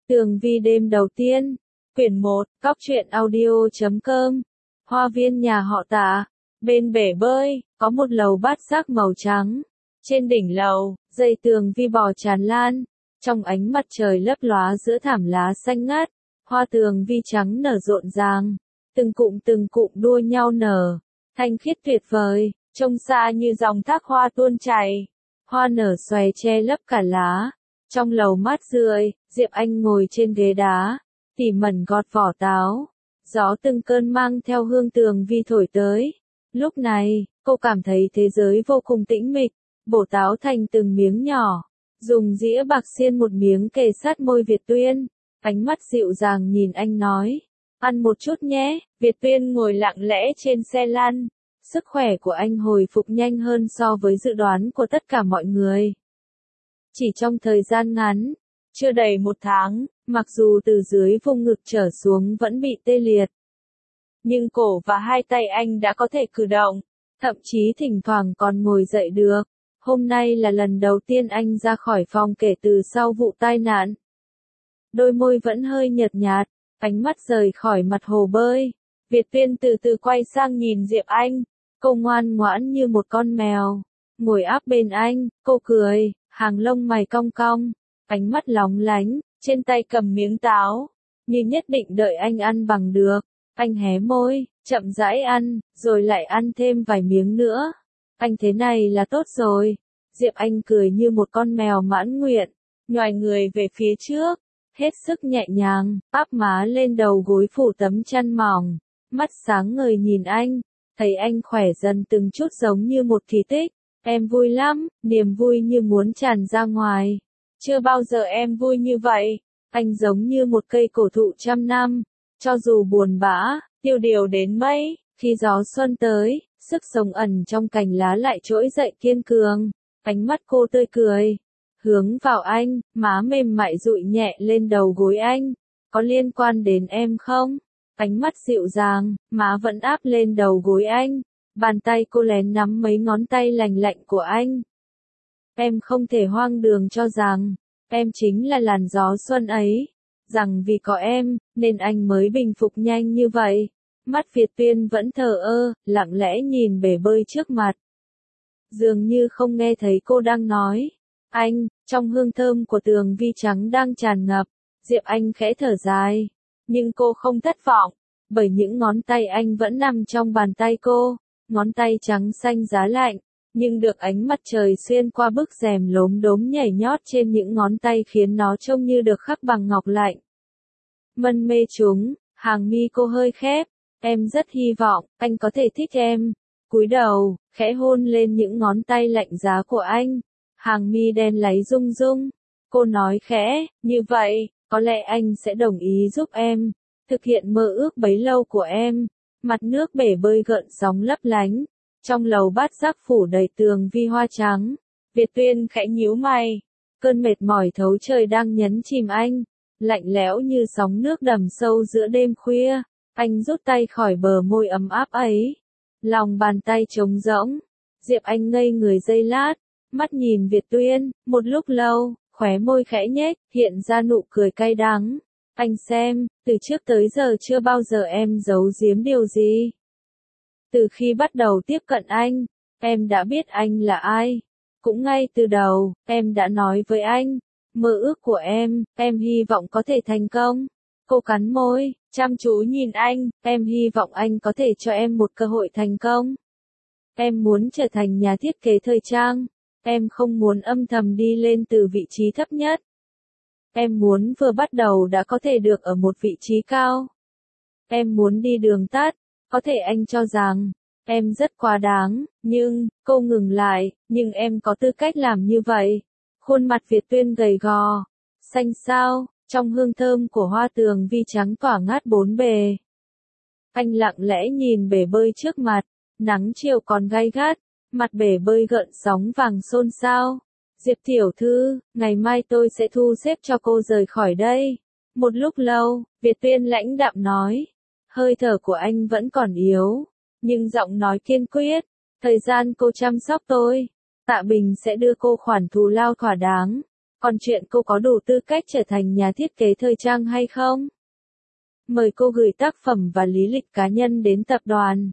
Tường vi đêm đầu tiên, quyển 1, cóc truyện audio.com, hoa viên nhà họ Tạ, bên bể bơi, có một lầu bát giác màu trắng. Trên đỉnh lầu, dây tường vi bò tràn lan, trong ánh mặt trời lấp lóa giữa thảm lá xanh ngát, hoa tường vi trắng nở rộn ràng, từng cụm đua nhau nở, thanh khiết tuyệt vời, trông xa như dòng thác hoa tuôn chảy, hoa nở xòe che lấp cả lá. Trong lầu mát rượi, Diệp Anh ngồi trên ghế đá, tỉ mẩn gọt vỏ táo. Gió từng cơn mang theo hương tường vi thổi tới. Lúc này, cô cảm thấy thế giới vô cùng tĩnh mịch, bổ táo thành từng miếng nhỏ. Dùng dĩa bạc xiên một miếng kề sát môi Việt Tuyên. Ánh mắt dịu dàng nhìn anh nói. Ăn một chút nhé, Việt Tuyên ngồi lặng lẽ trên xe lăn. Sức khỏe của anh hồi phục nhanh hơn so với dự đoán của tất cả mọi người. Chỉ trong thời gian ngắn, chưa đầy 1 tháng, mặc dù từ dưới vùng ngực trở xuống vẫn bị tê liệt. Nhưng cổ và 2 tay anh đã có thể cử động, thậm chí thỉnh thoảng còn ngồi dậy được. Hôm nay là lần đầu tiên anh ra khỏi phòng kể từ sau vụ tai nạn. Đôi môi vẫn hơi nhợt nhạt, ánh mắt rời khỏi mặt hồ bơi. Việt Tuyên từ từ quay sang nhìn Diệp Anh, cô ngoan ngoãn như một con mèo. Ngồi áp bên anh, cô cười, hàng lông mày cong cong, ánh mắt lóng lánh, trên tay cầm miếng táo, như nhất định đợi anh ăn bằng được. Anh hé môi, chậm rãi ăn, rồi lại ăn thêm vài miếng nữa. Anh thế này là tốt rồi. Diệp Anh cười như một con mèo mãn nguyện, nhoài người về phía trước, hết sức nhẹ nhàng, áp má lên đầu gối phủ tấm chăn mỏng, mắt sáng ngời nhìn anh, thấy anh khỏe dần từng chút giống như một kỳ tích. Em vui lắm, niềm vui như muốn tràn ra ngoài. Chưa bao giờ em vui như vậy. Anh giống như một cây cổ thụ trăm năm. Cho dù buồn bã, tiêu điều đến mấy, khi gió xuân tới, sức sống ẩn trong cành lá lại trỗi dậy kiên cường. Ánh mắt cô tươi cười, hướng vào anh, má mềm mại dụi nhẹ lên đầu gối anh. Có liên quan đến em không? Ánh mắt dịu dàng, má vẫn áp lên đầu gối anh. Bàn tay cô lén nắm mấy ngón tay lành lạnh của anh. Em không thể hoang đường cho rằng, em chính là làn gió xuân ấy. Rằng vì có em, nên anh mới bình phục nhanh như vậy. Mắt Việt Tuyên vẫn thờ ơ, lặng lẽ nhìn bể bơi trước mặt. Dường như không nghe thấy cô đang nói. Anh, trong hương thơm của tường vi trắng đang tràn ngập. Diệp Anh khẽ thở dài. Nhưng cô không thất vọng, bởi những ngón tay anh vẫn nằm trong bàn tay cô. Ngón tay trắng xanh giá lạnh, nhưng được ánh mặt trời xuyên qua bức rèm lốm đốm nhảy nhót trên những ngón tay khiến nó trông như được khắc bằng ngọc lạnh. Mân mê chúng, hàng mi cô hơi khép, em rất hy vọng anh có thể thích em. Cúi đầu, khẽ hôn lên những ngón tay lạnh giá của anh, hàng mi đen láy rung rung. Cô nói khẽ, như vậy, có lẽ anh sẽ đồng ý giúp em thực hiện mơ ước bấy lâu của em. Mặt nước bể bơi gợn sóng lấp lánh, trong lầu bát giác phủ đầy tường vi hoa trắng. Việt Tuyên khẽ nhíu mày, cơn mệt mỏi thấu trời đang nhấn chìm anh, lạnh lẽo như sóng nước đầm sâu giữa đêm khuya. Anh rút tay khỏi bờ môi ấm áp ấy, lòng bàn tay trống rỗng. Diệp Anh ngây người giây lát, mắt nhìn Việt Tuyên, một lúc lâu, khóe môi khẽ nhếch, hiện ra nụ cười cay đắng. Anh xem, từ trước tới giờ chưa bao giờ em giấu giếm điều gì. Từ khi bắt đầu tiếp cận anh, em đã biết anh là ai. Cũng ngay từ đầu, em đã nói với anh, mơ ước của em hy vọng có thể thành công. Cô cắn môi, chăm chú nhìn anh, em hy vọng anh có thể cho em một cơ hội thành công. Em muốn trở thành nhà thiết kế thời trang. Em không muốn âm thầm đi lên từ vị trí thấp nhất. Em muốn vừa bắt đầu đã có thể được ở một vị trí cao. Em muốn đi đường tắt, có thể anh cho rằng, em rất quá đáng, nhưng, cô ngừng lại, nhưng em có tư cách làm như vậy. Khuôn mặt Việt Tuyên gầy gò, xanh xao, trong hương thơm của hoa tường vi trắng tỏa ngát bốn bề. Anh lặng lẽ nhìn bể bơi trước mặt, nắng chiều còn gay gắt, mặt bể bơi gợn sóng vàng xôn xao. Diệp tiểu thư, ngày mai tôi sẽ thu xếp cho cô rời khỏi đây. Một lúc lâu, Việt Tuyên lãnh đạm nói. Hơi thở của anh vẫn còn yếu, nhưng giọng nói kiên quyết. Thời gian cô chăm sóc tôi, Tạ Bình sẽ đưa cô khoản thù lao thỏa đáng. Còn chuyện cô có đủ tư cách trở thành nhà thiết kế thời trang hay không? Mời cô gửi tác phẩm và lý lịch cá nhân đến tập đoàn.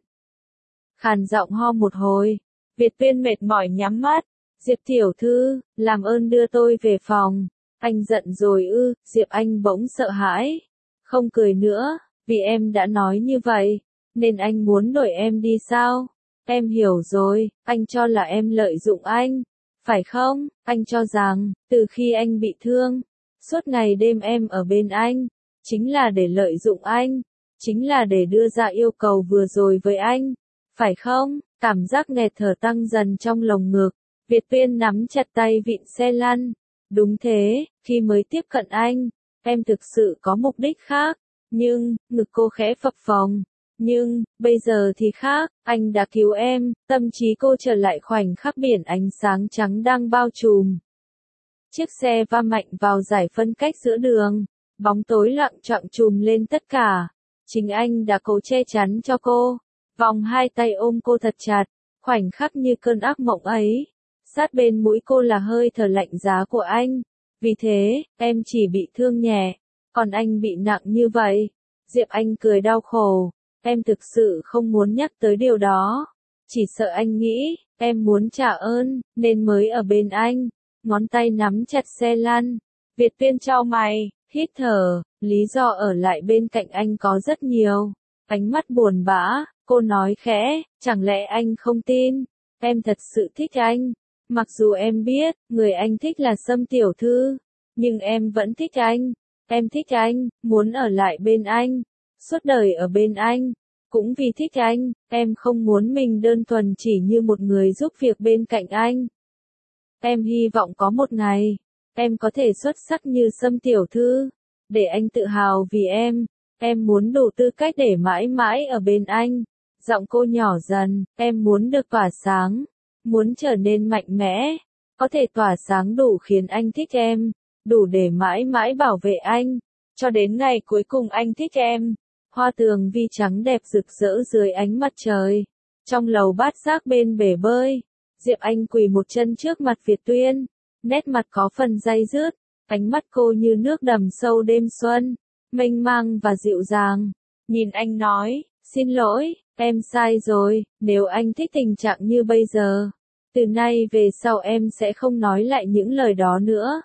Khàn giọng ho một hồi. Việt Tuyên mệt mỏi nhắm mắt. Diệp tiểu thư, làm ơn đưa tôi về phòng. Anh giận rồi ư? Diệp Anh bỗng sợ hãi. Không cười nữa, vì em đã nói như vậy, nên anh muốn đuổi em đi sao? Em hiểu rồi, anh cho là em lợi dụng anh. Phải không? Anh cho rằng, từ khi anh bị thương, suốt ngày đêm em ở bên anh, chính là để lợi dụng anh, chính là để đưa ra yêu cầu vừa rồi với anh. Phải không? Cảm giác nghẹt thở tăng dần trong lồng ngực. Việt Tuyên nắm chặt tay vịn xe lăn. Đúng thế, khi mới tiếp cận anh, em thực sự có mục đích khác. Nhưng, ngực cô khẽ phập phồng. Nhưng, bây giờ thì khác, anh đã cứu em, tâm trí cô trở lại khoảnh khắc biển ánh sáng trắng đang bao trùm. Chiếc xe va mạnh vào giải phân cách giữa đường, bóng tối lặng choạng trùm lên tất cả. Chính anh đã cố che chắn cho cô, vòng hai tay ôm cô thật chặt, khoảnh khắc như cơn ác mộng ấy. Sát bên mũi cô là hơi thở lạnh giá của anh. Vì thế, em chỉ bị thương nhẹ, còn anh bị nặng như vậy. Diệp Anh cười đau khổ. Em thực sự không muốn nhắc tới điều đó. Chỉ sợ anh nghĩ, em muốn trả ơn, nên mới ở bên anh. Ngón tay nắm chặt xe lăn. Việt Tuyên chau mày, hít thở, lý do ở lại bên cạnh anh có rất nhiều. Ánh mắt buồn bã, cô nói khẽ, chẳng lẽ anh không tin? Em thật sự thích anh. Mặc dù em biết, người anh thích là Sâm tiểu thư, nhưng em vẫn thích anh. Em thích anh, muốn ở lại bên anh, suốt đời ở bên anh. Cũng vì thích anh, em không muốn mình đơn thuần chỉ như một người giúp việc bên cạnh anh. Em hy vọng có một ngày, em có thể xuất sắc như Sâm tiểu thư, để anh tự hào vì em muốn đủ tư cách để mãi mãi ở bên anh. Giọng cô nhỏ dần, em muốn được tỏa sáng, muốn trở nên mạnh mẽ, có thể tỏa sáng đủ khiến anh thích em, đủ để mãi mãi bảo vệ anh, cho đến ngày cuối cùng anh thích em. Hoa tường vi trắng đẹp rực rỡ dưới ánh mặt trời. Trong lầu bát giác bên bể bơi, Diệp Anh quỳ một chân trước mặt Việt Tuyên, nét mặt có phần day dứt, ánh mắt cô như nước đầm sâu đêm xuân, mênh mang và dịu dàng. Nhìn anh nói, xin lỗi, em sai rồi, nếu anh thích tình trạng như bây giờ, từ nay về sau em sẽ không nói lại những lời đó nữa.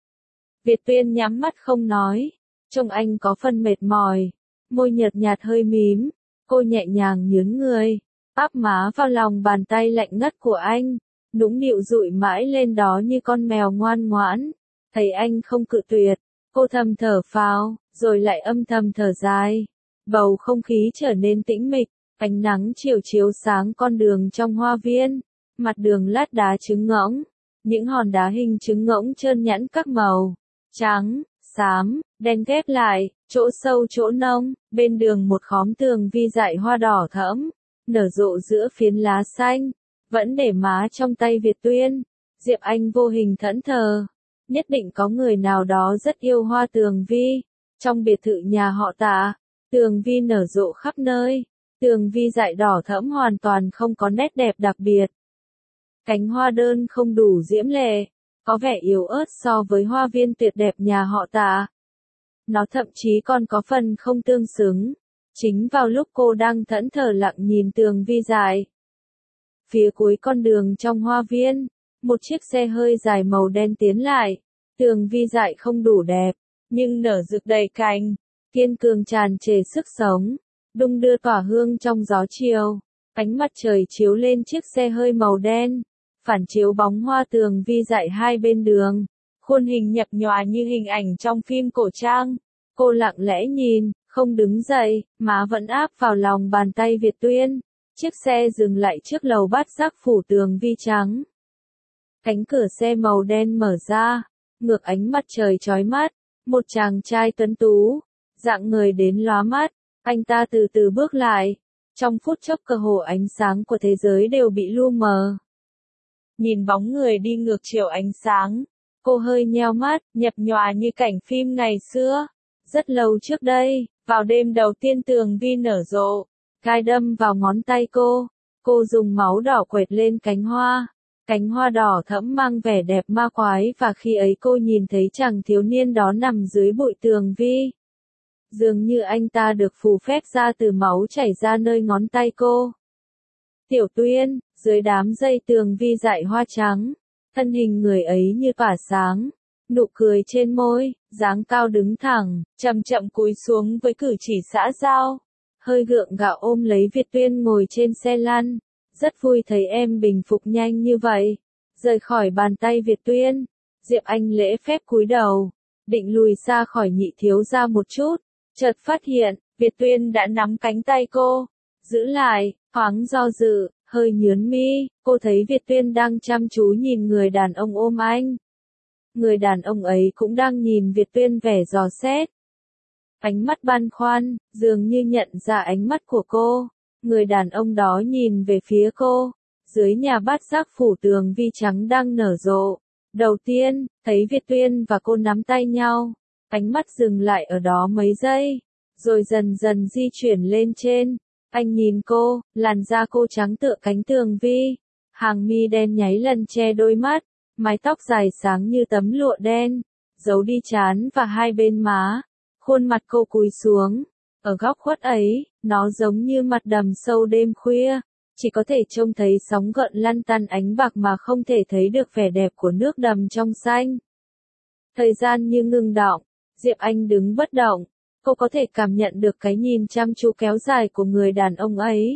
Việt Tuyên nhắm mắt không nói, trông anh có phần mệt mỏi, môi nhợt nhạt hơi mím, cô nhẹ nhàng nhướng người, áp má vào lòng bàn tay lạnh ngắt của anh, nũng nịu dụi mãi lên đó như con mèo ngoan ngoãn. Thấy anh không cự tuyệt, cô thầm thở phào, rồi lại âm thầm thở dài. Bầu không khí trở nên tĩnh mịch, ánh nắng chiều chiếu sáng con đường trong hoa viên, mặt đường lát đá trứng ngỗng, những hòn đá hình trứng ngỗng trơn nhẵn các màu, trắng, xám, đen ghép lại, chỗ sâu chỗ nông, bên đường một khóm tường vi dại hoa đỏ thẫm, nở rộ giữa phiến lá xanh, vẫn để má trong tay Việt Tuyên. Diệp Anh vô hình thẫn thờ, nhất định có người nào đó rất yêu hoa tường vi. Trong biệt thự nhà họ Tạ, tường vi nở rộ khắp nơi, tường vi dại đỏ thẫm hoàn toàn không có nét đẹp đặc biệt. Cánh hoa đơn không đủ diễm lệ, có vẻ yếu ớt so với hoa viên tuyệt đẹp nhà họ Tạ. Nó thậm chí còn có phần không tương xứng. Chính vào lúc cô đang thẫn thờ lặng nhìn tường vi dại, phía cuối con đường trong hoa viên, một chiếc xe hơi dài màu đen tiến lại. Tường vi dại không đủ đẹp, nhưng nở rực đầy cành, kiên cường tràn trề sức sống, đung đưa tỏa hương trong gió chiều. Ánh mặt trời chiếu lên chiếc xe hơi màu đen, phản chiếu bóng hoa tường vi dại hai bên đường, khuôn hình nhập nhòa như hình ảnh trong phim cổ trang. Cô lặng lẽ nhìn, không đứng dậy, má vẫn áp vào lòng bàn tay Việt Tuyên. Chiếc xe dừng lại trước lầu bát giác phủ tường vi trắng. Cánh cửa xe màu đen mở ra, ngược ánh mặt trời chói mắt, một chàng trai tuấn tú, dạng người đến lóa mắt, anh ta từ từ bước lại. Trong phút chốc cơ hồ ánh sáng của thế giới đều bị lu mờ. Nhìn bóng người đi ngược chiều ánh sáng, cô hơi nheo mắt, nhập nhòa như cảnh phim ngày xưa. Rất lâu trước đây, vào đêm đầu tiên tường vi nở rộ, gai đâm vào ngón tay cô dùng máu đỏ quệt lên cánh Cánh hoa đỏ thẫm mang vẻ đẹp ma quái và khi ấy cô nhìn thấy chàng thiếu niên đó nằm dưới bụi tường vi. Dường như anh ta được phù phép ra từ máu chảy ra nơi ngón tay cô. Tiểu Tuyên, dưới đám dây tường vi dại hoa trắng, thân hình người ấy như tỏa sáng, nụ cười trên môi, dáng cao đứng thẳng, chậm chậm cúi xuống với cử chỉ xã giao, hơi gượng gạo ôm lấy Việt Tuyên ngồi trên xe lăn. Rất vui thấy em bình phục nhanh như vậy. Rời khỏi bàn tay Việt Tuyên, Diệp Anh lễ phép cúi đầu, định lùi xa khỏi Nhị thiếu gia một chút, chợt phát hiện, Việt Tuyên đã nắm cánh tay cô, giữ lại, thoáng do dự, hơi nhướng mi, cô thấy Việt Tuyên đang chăm chú nhìn người đàn ông ôm anh. Người đàn ông ấy cũng đang nhìn Việt Tuyên vẻ dò xét. Ánh mắt băn khoăn, dường như nhận ra ánh mắt của cô. Người đàn ông đó nhìn về phía cô, dưới nhà bát giác phủ tường vi trắng đang nở rộ. Đầu tiên, thấy Việt Tuyên và cô nắm tay nhau, ánh mắt dừng lại ở đó mấy giây, rồi dần dần di chuyển lên trên. Anh nhìn cô, làn da cô trắng tựa cánh tường vi, hàng mi đen nháy lần che đôi mắt, mái tóc dài sáng như tấm lụa đen, giấu đi trán và hai bên má, khuôn mặt cô cúi xuống. Ở góc khuất ấy, nó giống như mặt đầm sâu đêm khuya, chỉ có thể trông thấy sóng gợn lăn tăn ánh bạc mà không thể thấy được vẻ đẹp của nước đầm trong xanh. Thời gian như ngừng đọng, Diệp Anh đứng bất động, cô có thể cảm nhận được cái nhìn chăm chú kéo dài của người đàn ông ấy.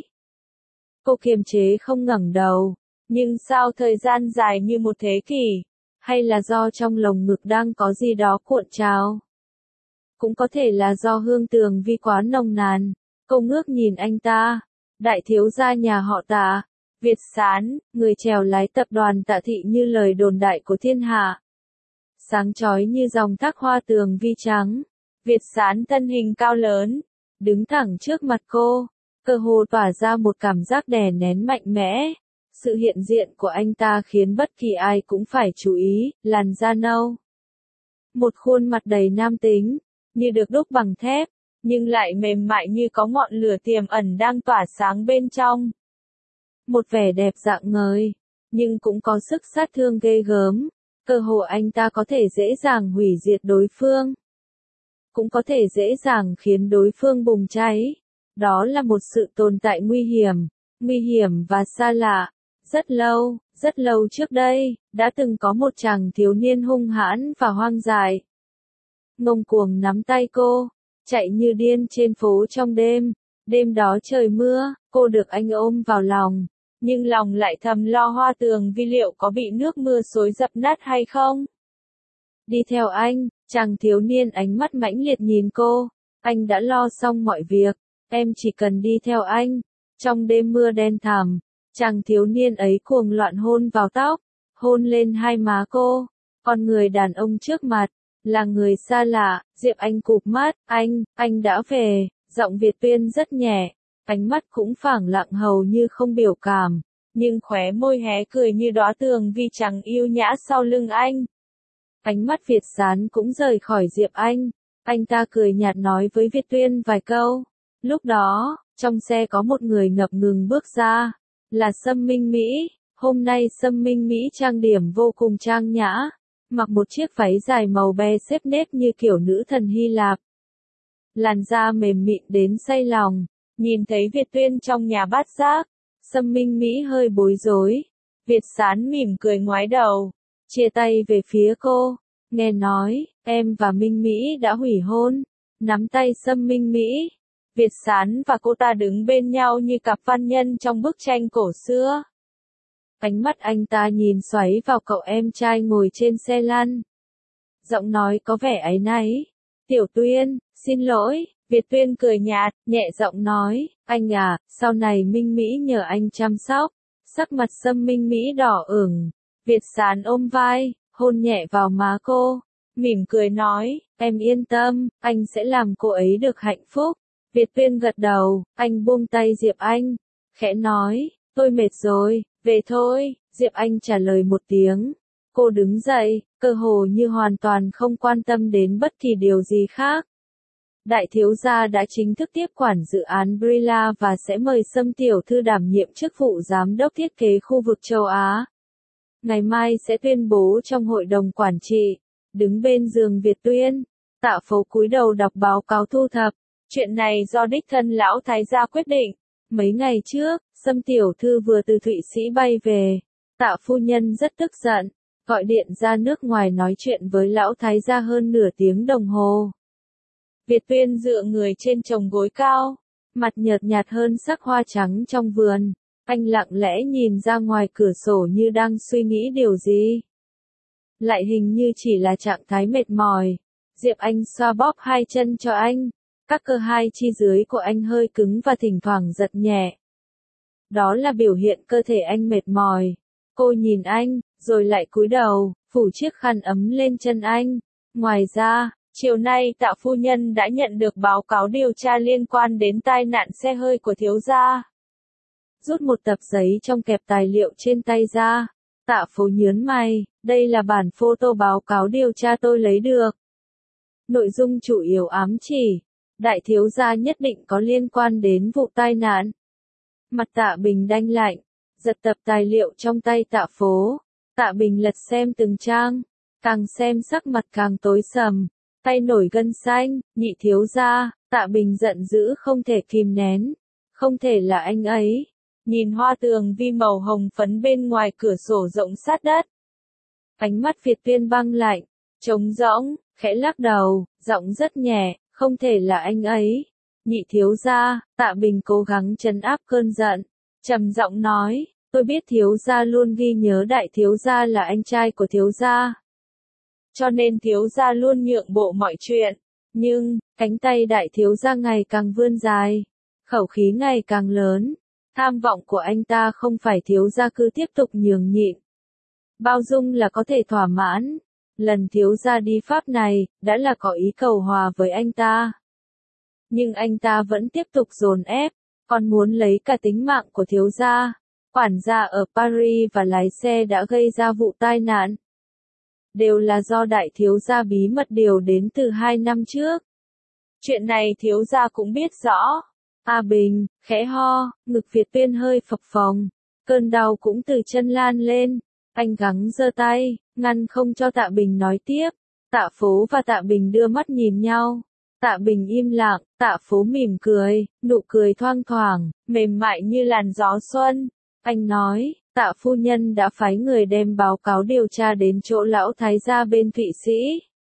Cô kiềm chế không ngẩng đầu, nhưng sao thời gian dài như một thế kỷ, hay là do trong lồng ngực đang có gì đó cuộn trào? Cũng có thể là do hương tường vi quá nồng nàn. Cô ngước nhìn anh ta, đại thiếu gia nhà họ Tạ, Việt Sán, người chèo lái tập đoàn Tạ Thị như lời đồn đại của thiên hạ. Sáng chói như dòng thác hoa tường vi trắng, Việt Sán thân hình cao lớn, đứng thẳng trước mặt cô, cơ hồ tỏa ra một cảm giác đè nén mạnh mẽ. Sự hiện diện của anh ta khiến bất kỳ ai cũng phải chú ý, làn da nâu. Một khuôn mặt đầy nam tính, như được đúc bằng thép, nhưng lại mềm mại như có ngọn lửa tiềm ẩn đang tỏa sáng bên trong. Một vẻ đẹp rạng ngời, nhưng cũng có sức sát thương ghê gớm, cơ hồ anh ta có thể dễ dàng hủy diệt đối phương. Cũng có thể dễ dàng khiến đối phương bùng cháy. Đó là một sự tồn tại nguy hiểm và xa lạ. Rất lâu trước đây, đã từng có một chàng thiếu niên hung hãn và hoang dại. Ngông cuồng nắm tay cô, chạy như điên trên phố trong đêm. Đêm đó trời mưa, cô được anh ôm vào lòng, nhưng lòng lại thầm lo hoa tường vi liệu có bị nước mưa xối dập nát hay không. Đi theo anh, chàng thiếu niên ánh mắt mãnh liệt nhìn cô, anh đã lo xong mọi việc, em chỉ cần đi theo anh. Trong đêm mưa đen thẳm, chàng thiếu niên ấy cuồng loạn hôn vào tóc, hôn lên hai má cô. Còn người đàn ông trước mặt, là người xa lạ. Diệp Anh cụp mắt, anh đã về. Giọng Việt Tuyên rất nhẹ, ánh mắt cũng phẳng lặng hầu như không biểu cảm, nhưng khóe môi hé cười như đóa tường vi trắng yêu nhã sau lưng anh. Ánh mắt Việt Sán cũng rời khỏi Diệp anh ta cười nhạt nói với Việt Tuyên vài câu. Lúc đó, trong xe có một người ngập ngừng bước ra, là Sâm Minh Mỹ. Hôm nay Sâm Minh Mỹ trang điểm vô cùng trang nhã, mặc một chiếc váy dài màu be xếp nếp như kiểu nữ thần Hy Lạp. Làn da mềm mịn đến say lòng, nhìn thấy Việt Tuyên trong nhà bát giác, Sâm Minh Mỹ hơi bối rối. Việt Sán mỉm cười ngoái đầu, chia tay về phía cô, nghe nói, em và Minh Mỹ đã hủy hôn, nắm tay Sâm Minh Mỹ. Việt Sán và cô ta đứng bên nhau như cặp văn nhân trong bức tranh cổ xưa. Ánh mắt anh ta nhìn xoáy vào cậu em trai ngồi trên xe lăn. Giọng nói có vẻ áy náy. Tiểu Tuyên, xin lỗi. Việt Tuyên cười nhạt, nhẹ giọng nói, anh à, sau này Minh Mỹ nhờ anh chăm sóc. Sắc mặt Sâm Minh Mỹ đỏ ửng. Việt Sán ôm vai, hôn nhẹ vào má cô, mỉm cười nói, em yên tâm, anh sẽ làm cô ấy được hạnh phúc. Việt Tuyên gật đầu, anh buông tay Diệp Anh, khẽ nói, tôi mệt rồi, về thôi. Diệp Anh trả lời một tiếng. Cô đứng dậy, cơ hồ như hoàn toàn không quan tâm đến bất kỳ điều gì khác. Đại thiếu gia đã chính thức tiếp quản dự án Brilla và sẽ mời Sâm tiểu thư đảm nhiệm chức vụ giám đốc thiết kế khu vực châu Á. ngày mai sẽ tuyên bố trong hội đồng quản trị. Đứng bên giường Việt Tuyên, Tạ Phố cúi đầu đọc báo cáo thu thập. Chuyện này do đích thân lão thái gia quyết định. Mấy ngày trước, Sâm tiểu thư vừa từ Thụy Sĩ bay về. Tạ phu nhân rất tức giận, gọi điện ra nước ngoài nói chuyện với lão thái gia hơn nửa tiếng đồng hồ. Việt Tuyên dựa người trên chồng gối cao, mặt nhợt nhạt hơn sắc hoa trắng trong vườn. Anh lặng lẽ nhìn ra ngoài cửa sổ như đang suy nghĩ điều gì. Lại hình như chỉ là trạng thái mệt mỏi. Diệp Anh xoa bóp hai chân cho anh. Các cơ hai chi dưới của anh hơi cứng và thỉnh thoảng giật nhẹ. Đó là biểu hiện cơ thể anh mệt mỏi. Cô nhìn anh, rồi lại cúi đầu, phủ chiếc khăn ấm lên chân anh. Ngoài ra, chiều nay Tạ phu nhân đã nhận được báo cáo điều tra liên quan đến tai nạn xe hơi của thiếu gia. Rút một tập giấy trong kẹp tài liệu trên tay ra. Tạ Phố nhớn mày, đây là bản photo báo cáo điều tra tôi lấy được. Nội dung chủ yếu ám chỉ, đại thiếu gia nhất định có liên quan đến vụ tai nạn. Mặt Tạ Bình đanh lạnh, giật tập tài liệu trong tay Tạ Phố. Tạ Bình lật xem từng trang, càng xem sắc mặt càng tối sầm, tay nổi gân xanh. Nhị thiếu gia, Tạ Bình giận dữ không thể kìm nén. Không thể là anh ấy. Nhìn hoa tường vi màu hồng phấn bên ngoài cửa sổ rộng sát đất. Ánh mắt Việt Tuyên băng lạnh, trống rỗng, khẽ lắc đầu, giọng rất nhẹ, không thể là anh ấy. Nhị thiếu gia, Tạ Bình cố gắng trấn áp cơn giận, trầm giọng nói, tôi biết thiếu gia luôn ghi nhớ đại thiếu gia là anh trai của thiếu gia. Cho nên thiếu gia luôn nhượng bộ mọi chuyện, nhưng, cánh tay đại thiếu gia ngày càng vươn dài, khẩu khí ngày càng lớn. Tham vọng của anh ta không phải thiếu gia cứ tiếp tục nhường nhịn. Bao dung là có thể thỏa mãn. Lần thiếu gia đi Pháp này, đã là có ý cầu hòa với anh ta. Nhưng anh ta vẫn tiếp tục dồn ép, còn muốn lấy cả tính mạng của thiếu gia. Quản gia ở Paris và lái xe đã gây ra vụ tai nạn. Đều là do đại thiếu gia bí mật điều đến từ 2 năm trước. Chuyện này thiếu gia cũng biết rõ. A Bình, khẽ ho, ngực Việt Tuyên hơi phập phồng. Cơn đau cũng từ chân lan lên. Anh gắng giơ tay, ngăn không cho Tạ Bình nói tiếp. Tạ Phố và Tạ Bình đưa mắt nhìn nhau. Tạ Bình im lặng, Tạ Phố mỉm cười, nụ cười thoang thoảng, mềm mại như làn gió xuân. Anh nói, Tạ phu nhân đã phái người đem báo cáo điều tra đến chỗ lão thái gia bên Thụy Sĩ.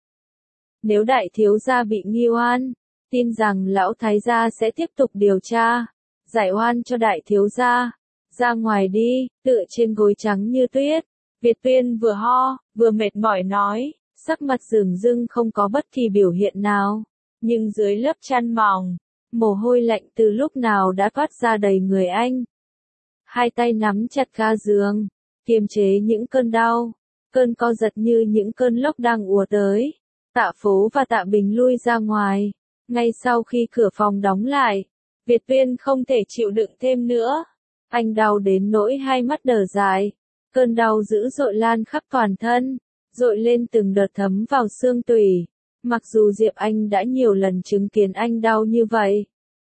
Nếu đại thiếu gia bị nghi oan, tin rằng lão thái gia sẽ tiếp tục điều tra, giải oan cho đại thiếu gia. Ra ngoài đi, tựa trên gối trắng như tuyết. Việt Tuyên vừa ho, vừa mệt mỏi nói, sắc mặt dửng dưng không có bất kỳ biểu hiện nào. Nhưng dưới lớp chăn mỏng, mồ hôi lạnh từ lúc nào đã thoát ra đầy người anh. Hai tay nắm chặt ga giường, kiềm chế những cơn đau, cơn co giật như những cơn lốc đang ùa tới. Tạ Phố và Tạ Bình lui ra ngoài. Ngay sau khi cửa phòng đóng lại, Việt Tuyên không thể chịu đựng thêm nữa. Anh đau đến nỗi hai mắt đờ dại. Cơn đau dữ dội lan khắp toàn thân, dội lên từng đợt thấm vào xương tủy. Mặc dù Diệp Anh đã nhiều lần chứng kiến anh đau như vậy,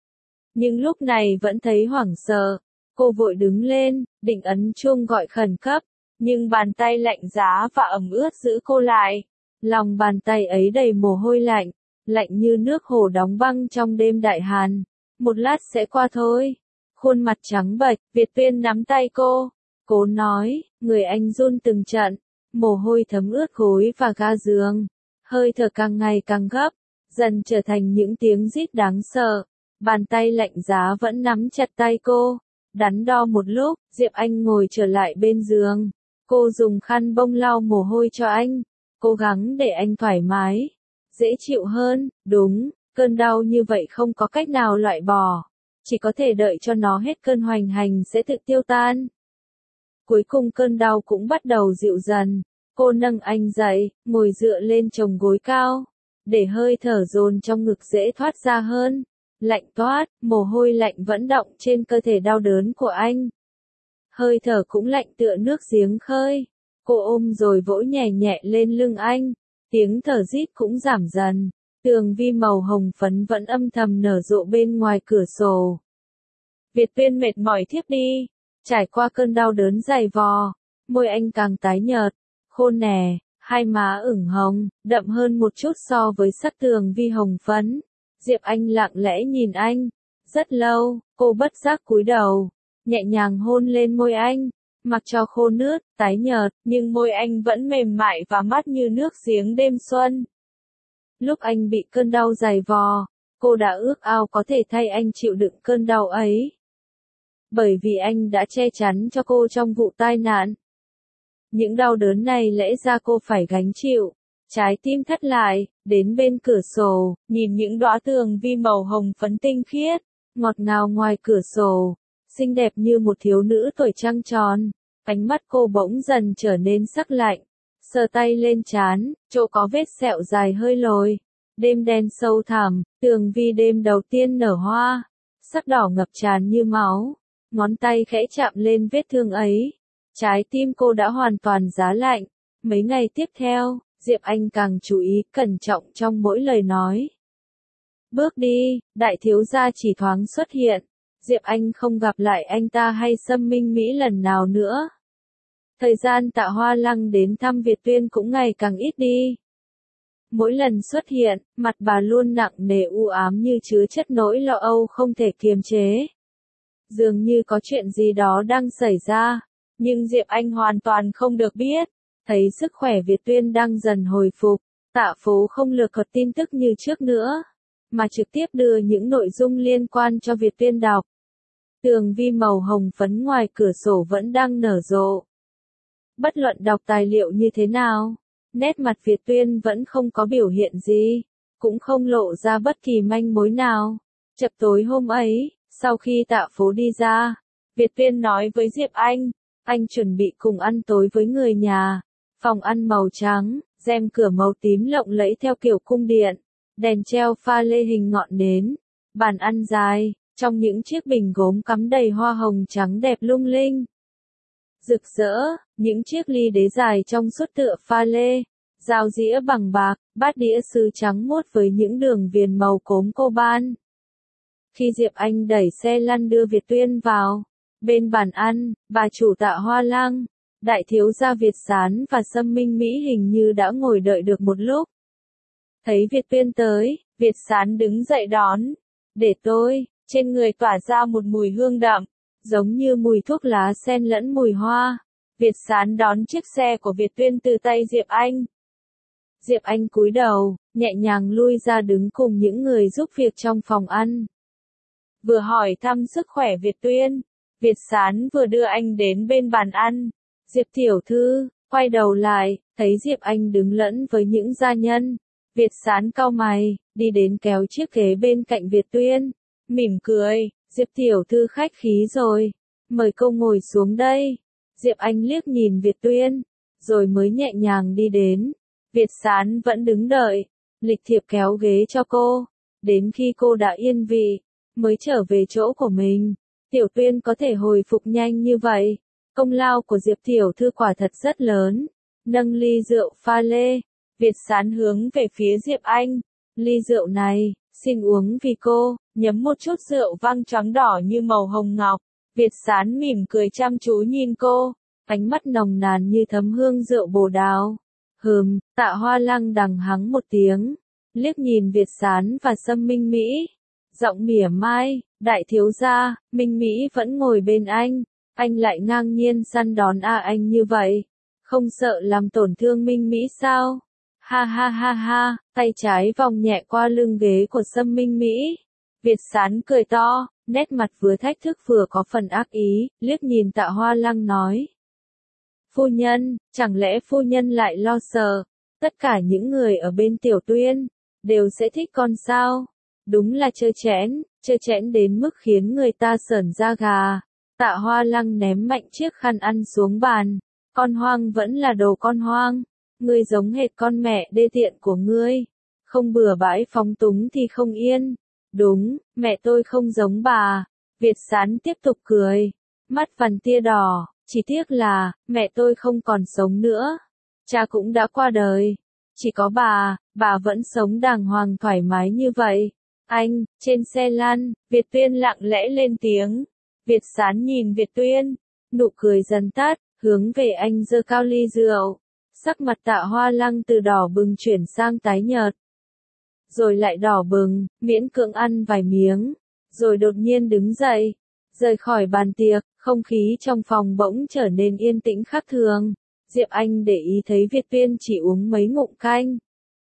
nhưng lúc này vẫn thấy hoảng sợ. Cô vội đứng lên, định ấn chuông gọi khẩn cấp, nhưng bàn tay lạnh giá và ẩm ướt giữ cô lại. Lòng bàn tay ấy đầy mồ hôi lạnh, lạnh như nước hồ đóng băng trong đêm đại hàn. Một lát sẽ qua thôi. Khuôn mặt trắng bệch, Việt Tuyên nắm tay cô. Cố nói, người anh run từng trận, mồ hôi thấm ướt gối và ga giường. Hơi thở càng ngày càng gấp, dần trở thành những tiếng rít đáng sợ. Bàn tay lạnh giá vẫn nắm chặt tay cô. Đắn đo một lúc, Diệp Anh ngồi trở lại bên giường. Cô dùng khăn bông lau mồ hôi cho anh, cố gắng để anh thoải mái, dễ chịu hơn. Đúng, cơn đau như vậy không có cách nào loại bỏ, chỉ có thể đợi cho nó hết cơn hoành hành sẽ tự tiêu tan. Cuối cùng cơn đau cũng bắt đầu dịu dần. Cô nâng anh dậy, ngồi dựa lên chồng gối cao, để hơi thở dồn trong ngực dễ thoát ra hơn. Lạnh toát, mồ hôi lạnh vẫn đọng trên cơ thể đau đớn của anh. Hơi thở cũng lạnh tựa nước giếng khơi. Cô ôm rồi vỗ nhẹ nhẹ lên lưng anh. Tiếng thở rít cũng giảm dần. Tường vi màu hồng phấn vẫn âm thầm nở rộ bên ngoài cửa sổ. Việt Tuyên mệt mỏi thiếp đi. Trải qua cơn đau đớn dày vò, môi anh càng tái nhợt, khô nẻ, hai má ửng hồng, đậm hơn một chút so với sắc tường vi hồng phấn. Diệp Anh lặng lẽ nhìn anh, rất lâu, cô bất giác cúi đầu, nhẹ nhàng hôn lên môi anh, mặc cho khô nước, tái nhợt, nhưng môi anh vẫn mềm mại và mát như nước giếng đêm xuân. Lúc anh bị cơn đau dày vò, cô đã ước ao có thể thay anh chịu đựng cơn đau ấy. Bởi vì anh đã che chắn cho cô trong vụ tai nạn. Những đau đớn này lẽ ra cô phải gánh chịu. Trái tim thắt lại, đến bên cửa sổ, nhìn những đóa tường vi màu hồng phấn tinh khiết, ngọt ngào ngoài cửa sổ, xinh đẹp như một thiếu nữ tuổi trăng tròn. Ánh mắt cô bỗng dần trở nên sắc lạnh, sờ tay lên trán, chỗ có vết sẹo dài hơi lồi. Đêm đen sâu thẳm, tường vi đêm đầu tiên nở hoa, sắc đỏ ngập tràn như máu, ngón tay khẽ chạm lên vết thương ấy. Trái tim cô đã hoàn toàn giá lạnh. Mấy ngày tiếp theo, Diệp Anh càng chú ý cẩn trọng trong mỗi lời nói. Bước đi, đại thiếu gia chỉ thoáng xuất hiện. Diệp Anh không gặp lại anh ta hay Sâm Minh Mỹ lần nào nữa. Thời gian Tạ Hoa Lăng đến thăm Việt Tuyên cũng ngày càng ít đi. Mỗi lần xuất hiện, mặt bà luôn nặng nề u ám như chứa chất nỗi lo âu không thể kiềm chế. Dường như có chuyện gì đó đang xảy ra, nhưng Diệp Anh hoàn toàn không được biết. Thấy sức khỏe Việt Tuyên đang dần hồi phục, Tạ Phố không lược thuật tin tức như trước nữa, mà trực tiếp đưa những nội dung liên quan cho Việt Tuyên đọc. Tường vi màu hồng phấn ngoài cửa sổ vẫn đang nở rộ. Bất luận đọc tài liệu như thế nào, nét mặt Việt Tuyên vẫn không có biểu hiện gì, cũng không lộ ra bất kỳ manh mối nào. Chập tối hôm ấy, sau khi Tạ Phố đi ra, Việt Tuyên nói với Diệp anh chuẩn bị cùng ăn tối với người nhà. Phòng ăn màu trắng, rèm cửa màu tím lộng lẫy theo kiểu cung điện, đèn treo pha lê hình ngọn nến, bàn ăn dài, trong những chiếc bình gốm cắm đầy hoa hồng trắng đẹp lung linh. Rực rỡ, những chiếc ly đế dài trong suốt tựa pha lê, dao dĩa bằng bạc, bát đĩa sứ trắng muốt với những đường viền màu cốm coban. Khi Diệp Anh đẩy xe lăn đưa Việt Tuyên vào, bên bàn ăn, bà chủ Tạ Hoa Lăng, đại thiếu gia Việt Sán và Sâm Minh Mỹ hình như đã ngồi đợi được một lúc. Thấy Việt Tuyên tới, Việt Sán đứng dậy đón. Để tôi, trên người tỏa ra một mùi hương đậm, giống như mùi thuốc lá xen lẫn mùi hoa. Việt Sán đón chiếc xe của Việt Tuyên từ tay Diệp Anh. Diệp Anh cúi đầu, nhẹ nhàng lui ra đứng cùng những người giúp việc trong phòng ăn. Vừa hỏi thăm sức khỏe Việt Tuyên, Việt Sán vừa đưa anh đến bên bàn ăn. Diệp tiểu thư, quay đầu lại, thấy Diệp Anh đứng lẫn với những gia nhân. Việt Sán cau mày, đi đến kéo chiếc ghế bên cạnh Việt Tuyên, mỉm cười, Diệp tiểu thư khách khí rồi, mời cô ngồi xuống đây. Diệp Anh liếc nhìn Việt Tuyên, rồi mới nhẹ nhàng đi đến. Việt Sán vẫn đứng đợi, lịch thiệp kéo ghế cho cô, đến khi cô đã yên vị, mới trở về chỗ của mình. Tiểu Tuyên có thể hồi phục nhanh như vậy, công lao của Diệp tiểu thư quả thật rất lớn. Nâng ly rượu pha lê, Việt Sán hướng về phía Diệp Anh. Ly rượu này, xin uống vì cô, nhấm một chút rượu vang trắng đỏ như màu hồng ngọc. Việt Sán mỉm cười chăm chú nhìn cô, ánh mắt nồng nàn như thấm hương rượu bồ đào. Tạ Hoa Lăng đằng hắng một tiếng, liếc nhìn Việt Sán và Sâm Minh Mỹ. Giọng mỉa mai, đại thiếu gia, Minh Mỹ vẫn ngồi bên anh lại ngang nhiên săn đón anh như vậy. Không sợ làm tổn thương Minh Mỹ sao? Ha ha ha ha, tay trái vòng nhẹ qua lưng ghế của Sâm Minh Mỹ. Việt Sán cười to, nét mặt vừa thách thức vừa có phần ác ý, liếc nhìn Tạ Hoa Lăng nói. Phu nhân, chẳng lẽ phu nhân lại lo sợ, tất cả những người ở bên Tiểu Tuyên, đều sẽ thích con sao? Đúng là trơ trẽn đến mức khiến người ta sởn da gà. Tạ Hoa Lăng ném mạnh chiếc khăn ăn xuống bàn. Con hoang vẫn là đồ con hoang. Ngươi giống hệt con mẹ đê tiện của ngươi. Không bừa bãi phóng túng thì không yên. Đúng, mẹ tôi không giống bà. Việt Sán tiếp tục cười. Mắt vằn tia đỏ, chỉ tiếc là, mẹ tôi không còn sống nữa. Cha cũng đã qua đời. Chỉ có bà vẫn sống đàng hoàng thoải mái như vậy. Trên xe lăn, Việt Tuyên lặng lẽ lên tiếng. Việt Sán nhìn Việt Tuyên, nụ cười dần tắt, hướng về anh giơ cao ly rượu. Sắc mặt Tạ Hoa Lăng từ đỏ bừng chuyển sang tái nhợt. Rồi lại đỏ bừng, miễn cưỡng ăn vài miếng. Rồi đột nhiên đứng dậy, rời khỏi bàn tiệc, không khí trong phòng bỗng trở nên yên tĩnh khác thường. Diệp Anh để ý thấy Việt Tuyên chỉ uống mấy ngụm canh.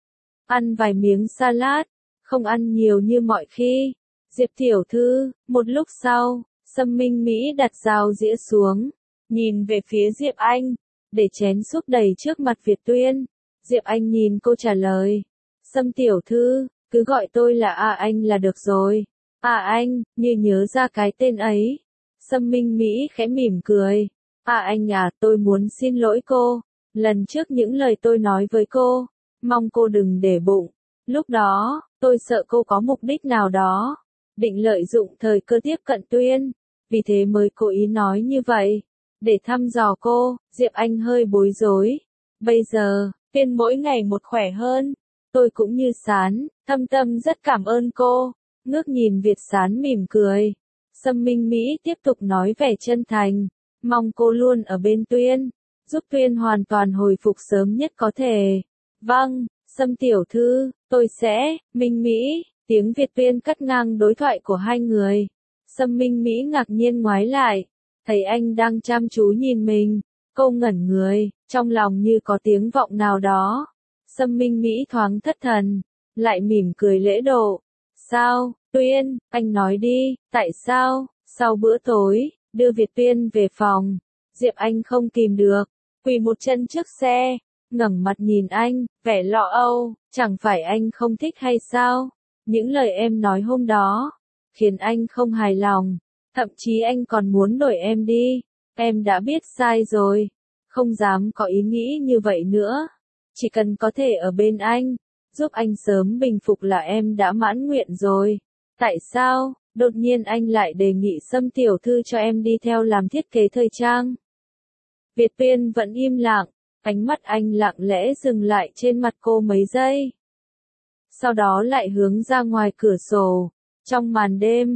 Ăn vài miếng salad, không ăn nhiều như mọi khi. Diệp tiểu thư, một lúc sau, Sâm Minh Mỹ đặt dao dĩa xuống, nhìn về phía Diệp Anh, để chén súp đầy trước mặt Việt Tuyên. Diệp Anh nhìn cô trả lời, Sâm tiểu thư, cứ gọi tôi là Anh là được rồi. Anh, như nhớ ra cái tên ấy. Sâm Minh Mỹ khẽ mỉm cười. Anh à, tôi muốn xin lỗi cô. Lần trước những lời tôi nói với cô, mong cô đừng để bụng. Lúc đó, tôi sợ cô có mục đích nào đó, định lợi dụng thời cơ tiếp cận Tuyên. Vì thế mới cố ý nói như vậy, để thăm dò cô. Diệp Anh hơi bối rối. Bây giờ, Tuyên mỗi ngày một khỏe hơn. Tôi cũng như Sán, thâm tâm rất cảm ơn cô. Ngước nhìn Việt Sán mỉm cười. Sâm Minh Mỹ tiếp tục nói vẻ chân thành, mong cô luôn ở bên Tuyên, giúp Tuyên hoàn toàn hồi phục sớm nhất có thể. Vâng, Sâm tiểu thư, tôi sẽ. Minh Mỹ, tiếng Việt Tuyên cắt ngang đối thoại của hai người. Sâm Minh Mỹ ngạc nhiên ngoái lại, thấy anh đang chăm chú nhìn mình. Cô ngẩn người, trong lòng như có tiếng vọng nào đó. Sâm Minh Mỹ thoáng thất thần, lại mỉm cười lễ độ. Sao, Tuyên, anh nói đi, tại sao? Sau bữa tối, đưa Việt Tuyên về phòng, Diệp Anh không kìm được, quỳ một chân trước xe, ngẩng mặt nhìn anh, vẻ lo âu, chẳng phải anh không thích hay sao? Những lời em nói hôm đó, khiến anh không hài lòng, thậm chí anh còn muốn đuổi em đi. Em đã biết sai rồi, không dám có ý nghĩ như vậy nữa. Chỉ cần có thể ở bên anh, giúp anh sớm bình phục là em đã mãn nguyện rồi. Tại sao, đột nhiên anh lại đề nghị Sâm tiểu thư cho em đi theo làm thiết kế thời trang? Việt Tuyên vẫn im lặng, ánh mắt anh lặng lẽ dừng lại trên mặt cô mấy giây. Sau đó lại hướng ra ngoài cửa sổ. Trong màn đêm,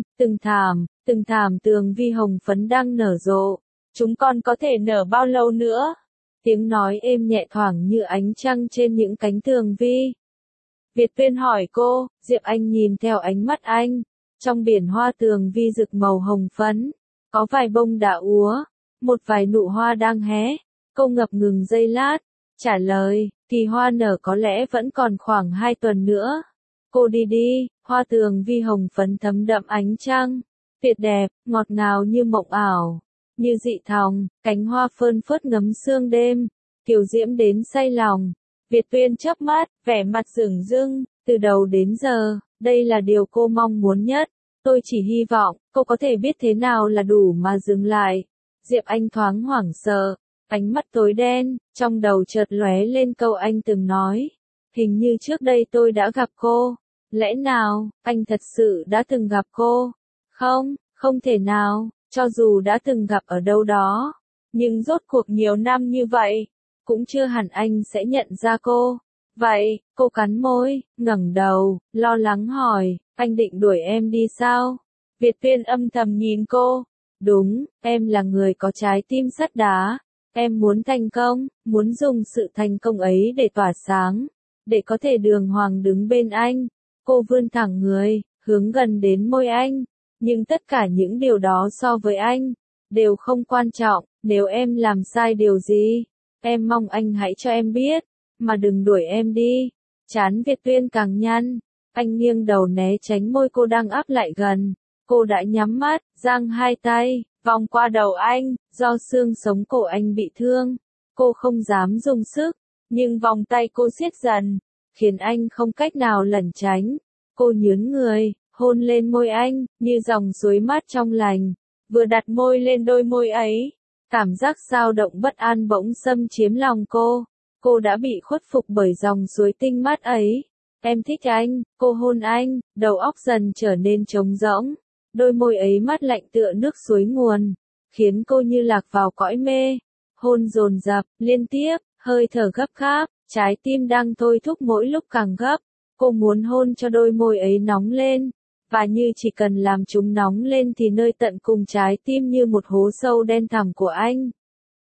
từng thảm tường vi hồng phấn đang nở rộ. Chúng con có thể nở bao lâu nữa? Tiếng nói êm nhẹ thoảng như ánh trăng trên những cánh tường vi. Việt Tuyên hỏi cô, Diệp Anh nhìn theo ánh mắt anh. Trong biển hoa tường vi rực màu hồng phấn, có vài bông đã úa, một vài nụ hoa đang hé. Cô ngập ngừng giây lát, trả lời, kỳ hoa nở có lẽ vẫn còn khoảng 2 tuần nữa. Cô đi đi, hoa tường vi hồng phấn thấm đậm ánh trăng, tuyệt đẹp, ngọt ngào như mộng ảo, như dị thòng, cánh hoa phơn phớt ngấm sương đêm, kiều diễm đến say lòng. Việt Tuyên chớp mắt, vẻ mặt dửng dưng, từ đầu đến giờ, đây là điều cô mong muốn nhất. Tôi chỉ hy vọng, cô có thể biết thế nào là đủ mà dừng lại. Diệp Anh thoáng hoảng sợ, ánh mắt tối đen, trong đầu chợt lóe lên câu anh từng nói. Hình như trước đây tôi đã gặp cô. Lẽ nào, anh thật sự đã từng gặp cô? Không, không thể nào, cho dù đã từng gặp ở đâu đó. Nhưng rốt cuộc nhiều năm như vậy, cũng chưa hẳn anh sẽ nhận ra cô. Vậy, cô cắn môi, ngẩng đầu, lo lắng hỏi, anh định đuổi em đi sao? Việt Tuyên âm thầm nhìn cô. Đúng, em là người có trái tim sắt đá. Em muốn thành công, muốn dùng sự thành công ấy để tỏa sáng, để có thể đường hoàng đứng bên anh. Cô vươn thẳng người, hướng gần đến môi anh. Nhưng tất cả những điều đó so với anh, đều không quan trọng. Nếu em làm sai điều gì, em mong anh hãy cho em biết, mà đừng đuổi em đi. Trán Việt Tuyên càng nhăn, anh nghiêng đầu né tránh môi cô đang áp lại gần. Cô đã nhắm mắt, giang hai tay, vòng qua đầu anh, do xương sống cổ anh bị thương. Cô không dám dùng sức, nhưng vòng tay cô siết dần, khiến anh không cách nào lẩn tránh. Cô nhướng người, hôn lên môi anh, như dòng suối mát trong lành. Vừa đặt môi lên đôi môi ấy, cảm giác dao động bất an bỗng xâm chiếm lòng cô. Cô đã bị khuất phục bởi dòng suối tinh mát ấy. Em thích anh, cô hôn anh, đầu óc dần trở nên trống rỗng. Đôi môi ấy mát lạnh tựa nước suối nguồn, khiến cô như lạc vào cõi mê. Hôn dồn dập, liên tiếp, hơi thở gấp gáp, trái tim đang thôi thúc mỗi lúc càng gấp. Cô muốn hôn cho đôi môi ấy nóng lên, và như chỉ cần làm chúng nóng lên thì nơi tận cùng trái tim như một hố sâu đen thẳm của anh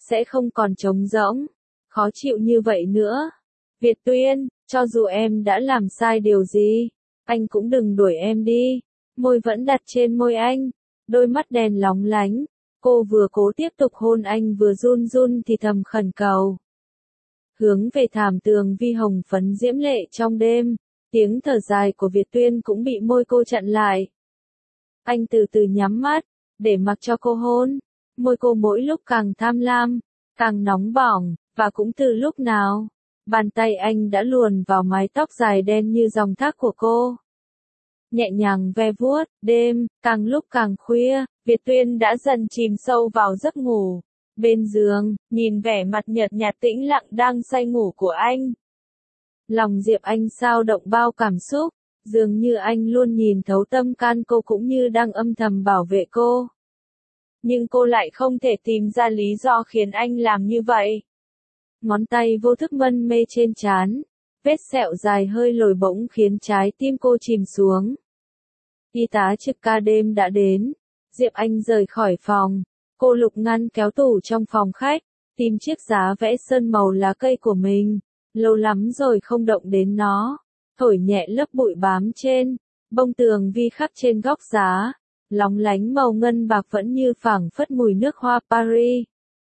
sẽ không còn trống rỗng, khó chịu như vậy nữa. Việt Tuyên, cho dù em đã làm sai điều gì, anh cũng đừng đuổi em đi. Môi vẫn đặt trên môi anh, đôi mắt đèn lóng lánh. Cô vừa cố tiếp tục hôn anh vừa run run thì thầm khẩn cầu. Hướng về thảm tường vi hồng phấn diễm lệ trong đêm, tiếng thở dài của Việt Tuyên cũng bị môi cô chặn lại. Anh từ từ nhắm mắt, để mặc cho cô hôn. Môi cô mỗi lúc càng tham lam, càng nóng bỏng, và cũng từ lúc nào, bàn tay anh đã luồn vào mái tóc dài đen như dòng thác của cô. Nhẹ nhàng ve vuốt, đêm, càng lúc càng khuya, Việt Tuyên đã dần chìm sâu vào giấc ngủ. Bên giường, nhìn vẻ mặt nhợt nhạt tĩnh lặng đang say ngủ của anh. Lòng Diệp Anh xao động bao cảm xúc, dường như anh luôn nhìn thấu tâm can cô cũng như đang âm thầm bảo vệ cô. Nhưng cô lại không thể tìm ra lý do khiến anh làm như vậy. Ngón tay vô thức mân mê trên trán, vết sẹo dài hơi lồi bỗng khiến trái tim cô chìm xuống. Y tá trực ca đêm đã đến, Diệp Anh rời khỏi phòng, cô lục ngăn kéo tủ trong phòng khách, tìm chiếc giá vẽ sơn màu lá cây của mình, lâu lắm rồi không động đến nó, thổi nhẹ lớp bụi bám trên, bông tường vi khắc trên góc giá, lóng lánh màu ngân bạc vẫn như phảng phất mùi nước hoa Paris.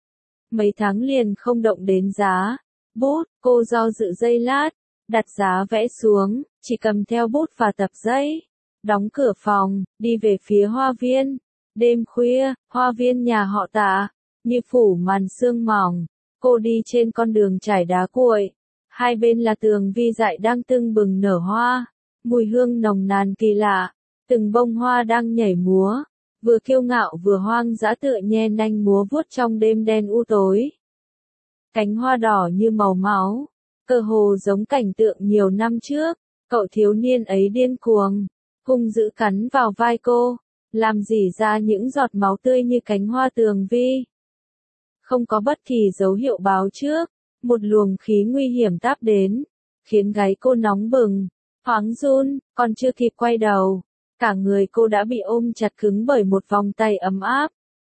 Mấy tháng liền không động đến giá, bút, cô do dự giây lát, đặt giá vẽ xuống, chỉ cầm theo bút và tập giấy. Đóng cửa phòng, đi về phía hoa viên. Đêm khuya, hoa viên nhà họ Tạ, như phủ màn sương mỏng. Cô đi trên con đường trải đá cuội. Hai bên là tường vi dại đang tưng bừng nở hoa. Mùi hương nồng nàn kỳ lạ. Từng bông hoa đang nhảy múa. Vừa kiêu ngạo vừa hoang dã tựa nhe nanh múa vuốt trong đêm đen u tối. Cánh hoa đỏ như màu máu. Cơ hồ giống cảnh tượng nhiều năm trước. Cậu thiếu niên ấy điên cuồng, hung dữ cắn vào vai cô, làm rỉ ra những giọt máu tươi như cánh hoa tường vi. Không có bất kỳ dấu hiệu báo trước, một luồng khí nguy hiểm táp đến, khiến gáy cô nóng bừng, thoáng run, còn chưa kịp quay đầu, cả người cô đã bị ôm chặt cứng bởi một vòng tay ấm áp.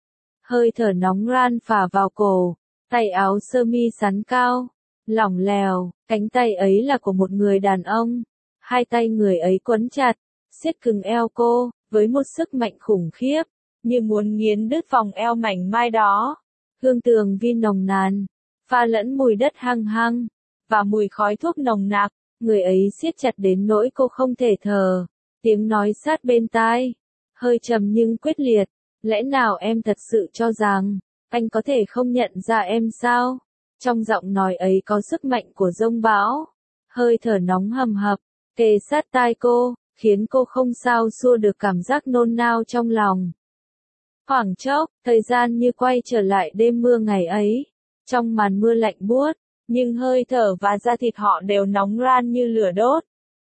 Hơi thở nóng ran phả vào cổ, tay áo sơ mi xắn cao, lỏng lẻo, cánh tay ấy là của một người đàn ông. Hai tay người ấy quấn chặt, siết cứng eo cô, với một sức mạnh khủng khiếp, như muốn nghiến đứt vòng eo mảnh mai đó. Hương tường vi nồng nàn, pha lẫn mùi đất hăng hăng, và mùi khói thuốc nồng nặc, người ấy siết chặt đến nỗi cô không thể thở. Tiếng nói sát bên tai, hơi trầm nhưng quyết liệt, lẽ nào em thật sự cho rằng, anh có thể không nhận ra em sao? Trong giọng nói ấy có sức mạnh của dông bão, hơi thở nóng hầm hập, kề sát tai cô, khiến cô không sao xua được cảm giác nôn nao trong lòng. Thoảng chốc, thời gian như quay trở lại đêm mưa ngày ấy. Trong màn mưa lạnh buốt, nhưng hơi thở và da thịt họ đều nóng ran như lửa đốt.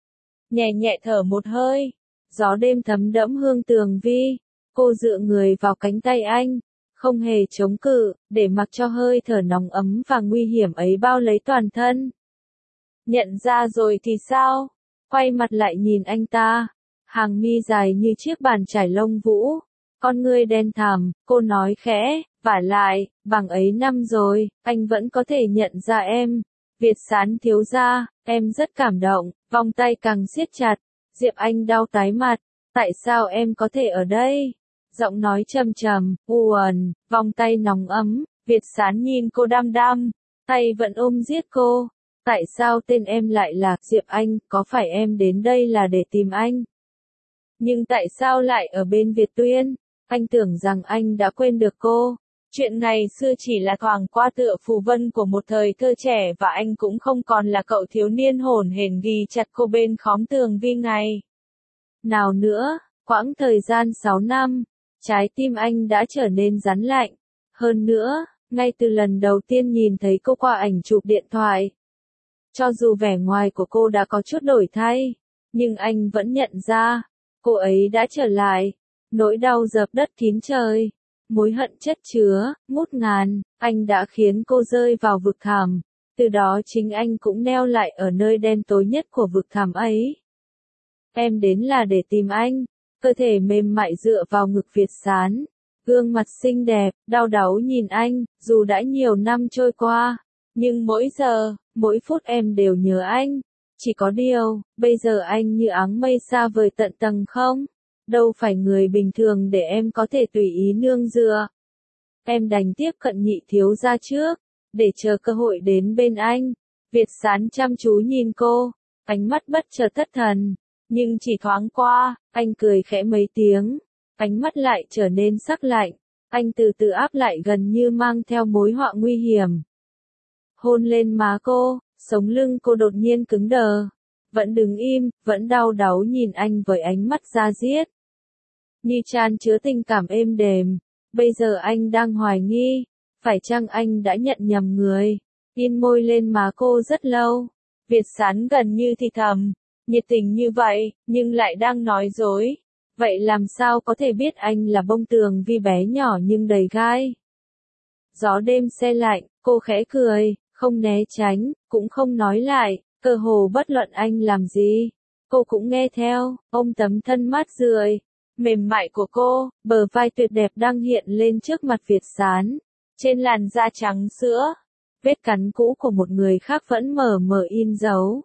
Nhẹ nhẹ thở một hơi, gió đêm thấm đẫm hương tường vi, cô dựa người vào cánh tay anh, không hề chống cự, để mặc cho hơi thở nóng ấm và nguy hiểm ấy bao lấy toàn thân. Nhận ra rồi thì sao? Quay mặt lại nhìn anh ta, hàng mi dài như chiếc bàn chải lông vũ, con ngươi đen thẳm, cô nói khẽ, vả lại, bằng ấy năm rồi, anh vẫn có thể nhận ra em. Việt Sán thiếu gia, em rất cảm động, vòng tay càng siết chặt, Diệp Anh đau tái mặt, tại sao em có thể ở đây? Giọng nói trầm trầm, u uẩn, vòng tay nóng ấm, Việt Sán nhìn cô đăm đăm, tay vẫn ôm giết cô. Tại sao tên em lại là Diệp Anh, có phải em đến đây là để tìm anh? Nhưng tại sao lại ở bên Việt Tuyên? Anh tưởng rằng anh đã quên được cô. Chuyện ngày xưa chỉ là thoảng qua tựa phù vân của một thời thơ trẻ và anh cũng không còn là cậu thiếu niên hổn hển ghì chặt cô bên khóm tường vi ngày nào nữa. Quãng thời gian 6 năm, trái tim anh đã trở nên rắn lạnh. Hơn nữa, ngay từ lần đầu tiên nhìn thấy cô qua ảnh chụp điện thoại, cho dù vẻ ngoài của cô đã có chút đổi thay, nhưng anh vẫn nhận ra, cô ấy đã trở lại. Nỗi đau dập đất kín trời, mối hận chất chứa, ngút ngàn, anh đã khiến cô rơi vào vực thẳm. Từ đó chính anh cũng neo lại ở nơi đen tối nhất của vực thẳm ấy. Em đến là để tìm anh, cơ thể mềm mại dựa vào ngực Việt Sán. gương mặt xinh đẹp, đau đáu nhìn anh, dù đã nhiều năm trôi qua, nhưng mỗi giờ, mỗi phút em đều nhớ anh. Chỉ có điều, bây giờ anh như áng mây xa vời tận tầng không? Đâu phải người bình thường để em có thể tùy ý nương dựa. Em đành tiếp cận nhị thiếu gia trước, để chờ cơ hội đến bên anh. Việt Sán chăm chú nhìn cô, ánh mắt bất chợt thất thần, nhưng chỉ thoáng qua, anh cười khẽ mấy tiếng, ánh mắt lại trở nên sắc lạnh, anh từ từ áp lại gần như mang theo mối họa nguy hiểm. Hôn lên má cô, sống lưng cô đột nhiên cứng đờ, vẫn đứng im, vẫn đau đáu nhìn anh với ánh mắt da diết. Như chan chứa tình cảm êm đềm, bây giờ anh đang hoài nghi, phải chăng anh đã nhận nhầm người. In môi lên má cô rất lâu, Việt Sán gần như thì thầm, nhiệt tình như vậy, nhưng lại đang nói dối. Vậy làm sao có thể biết anh là bông tường vi bé nhỏ nhưng đầy gai. Gió đêm se lạnh, cô khẽ cười, không né tránh, cũng không nói lại, cơ hồ bất luận anh làm gì. Cô cũng nghe theo, ôm tấm thân mát rượi, mềm mại của cô, bờ vai tuyệt đẹp đang hiện lên trước mặt Việt Sán. Trên làn da trắng sữa, vết cắn cũ của một người khác vẫn mờ mờ in dấu.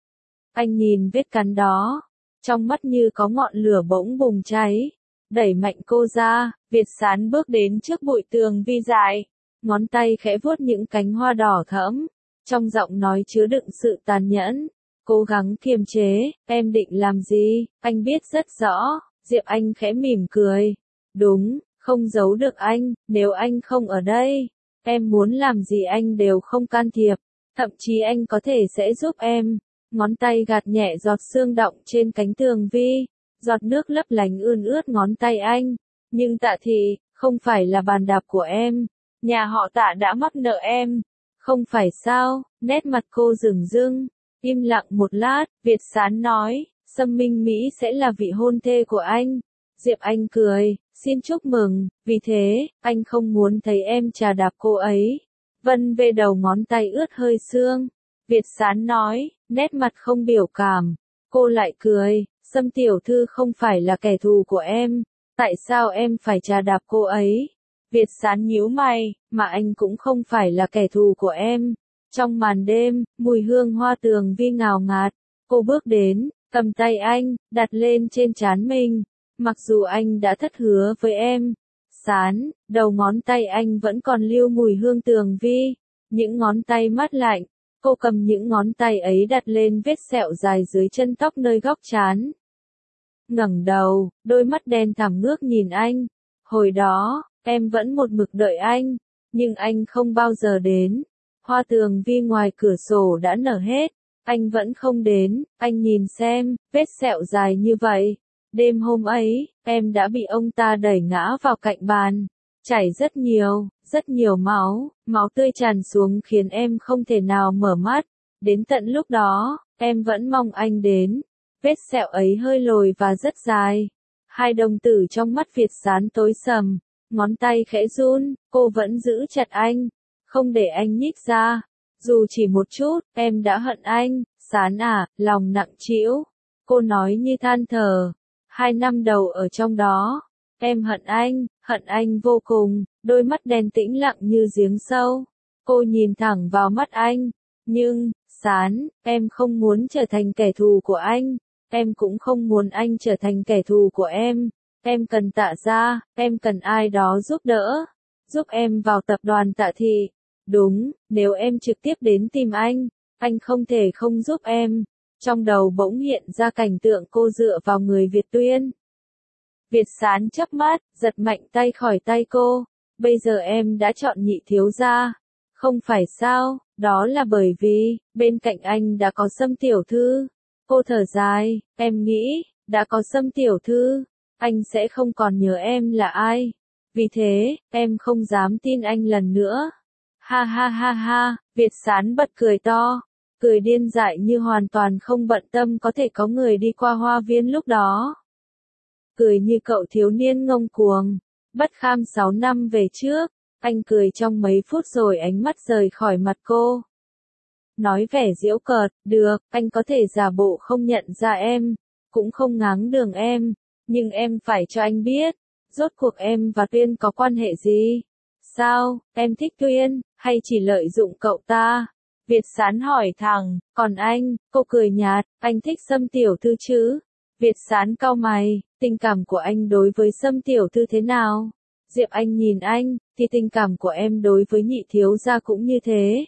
Anh nhìn vết cắn đó, trong mắt như có ngọn lửa bỗng bùng cháy, đẩy mạnh cô ra, Việt Sán bước đến trước bụi tường vi dài, ngón tay khẽ vuốt những cánh hoa đỏ thẫm, trong giọng nói chứa đựng sự tàn nhẫn, cố gắng kiềm chế, em định làm gì, anh biết rất rõ. Diệp Anh khẽ mỉm cười, đúng, không giấu được anh, nếu anh không ở đây, em muốn làm gì anh đều không can thiệp, thậm chí anh có thể sẽ giúp em. Ngón tay gạt nhẹ giọt sương đọng trên cánh tường vi, giọt nước lấp lánh ươn ướt ngón tay anh. Nhưng Tạ Thị, không phải là bàn đạp của em, nhà họ Tạ đã mắc nợ em, không phải sao? Nét mặt cô rừng rưng, im lặng một lát, Việt Sán nói, Sâm Minh Mỹ sẽ là vị hôn thê của anh. Diệp Anh cười, xin chúc mừng, vì thế, anh không muốn thấy em chà đạp cô ấy. Vân về đầu ngón tay ướt hơi sương. Việt Sán nói, nét mặt không biểu cảm. Cô lại cười, Sâm tiểu thư không phải là kẻ thù của em. Tại sao em phải chà đạp cô ấy? Việt Sán nhíu mày, mà anh cũng không phải là kẻ thù của em. Trong màn đêm, mùi hương hoa tường vi ngào ngạt. Cô bước đến, cầm tay anh, đặt lên trên trán mình. Mặc dù anh đã thất hứa với em, Sán, đầu ngón tay anh vẫn còn lưu mùi hương tường vi. Những ngón tay mát lạnh, cô cầm những ngón tay ấy đặt lên vết sẹo dài dưới chân tóc nơi góc trán. Ngẩng đầu, đôi mắt đen thẳm ngước nhìn anh. Hồi đó, em vẫn một mực đợi anh, nhưng anh không bao giờ đến. Hoa tường vi ngoài cửa sổ đã nở hết, anh vẫn không đến, anh nhìn xem, vết sẹo dài như vậy. Đêm hôm ấy, em đã bị ông ta đẩy ngã vào cạnh bàn, chảy rất nhiều máu, máu tươi tràn xuống khiến em không thể nào mở mắt. Đến tận lúc đó, em vẫn mong anh đến. Vết sẹo ấy hơi lồi và rất dài. Hai đồng tử trong mắt Việt Sán tối sầm, ngón tay khẽ run, cô vẫn giữ chặt anh, không để anh nhích ra. Dù chỉ một chút, em đã hận anh, Sán à, lòng nặng trĩu. Cô nói như than thở. 2 năm đầu ở trong đó, em hận anh vô cùng, đôi mắt đen tĩnh lặng như giếng sâu. Cô nhìn thẳng vào mắt anh, nhưng, Sán, em không muốn trở thành kẻ thù của anh, em cũng không muốn anh trở thành kẻ thù của em cần Tạ gia, em cần ai đó giúp em vào tập đoàn Tạ Thị. Đúng, nếu em trực tiếp đến tìm anh không thể không giúp em. Trong đầu bỗng hiện ra cảnh tượng cô dựa vào người Việt Tuyên. Việt Sán chớp mắt, giật mạnh tay khỏi tay cô. Bây giờ em đã chọn nhị thiếu gia. Không phải sao, đó là bởi vì, bên cạnh anh đã có Sâm tiểu thư. Cô thở dài, em nghĩ, đã có Sâm tiểu thư, anh sẽ không còn nhớ em là ai. Vì thế, em không dám tin anh lần nữa. Ha ha ha ha, Việt Sán bật cười to. Cười điên dại như hoàn toàn không bận tâm có thể có người đi qua hoa viên lúc đó. Cười như cậu thiếu niên ngông cuồng, bất kham 6 năm về trước, anh cười trong mấy phút rồi ánh mắt rời khỏi mặt cô. Nói vẻ giễu cợt, được, anh có thể giả bộ không nhận ra em, cũng không ngáng đường em, nhưng em phải cho anh biết, Rốt cuộc em và Tuyên có quan hệ gì? Sao, em thích Tuyên, hay chỉ lợi dụng cậu ta? Việt Sán hỏi thẳng, còn anh, cô cười nhạt, anh thích Sâm tiểu thư chứ? Việt Sán cau mày, tình cảm của anh đối với Sâm tiểu thư thế nào? Diệp Anh nhìn anh, thì tình cảm của em đối với nhị thiếu gia cũng như thế.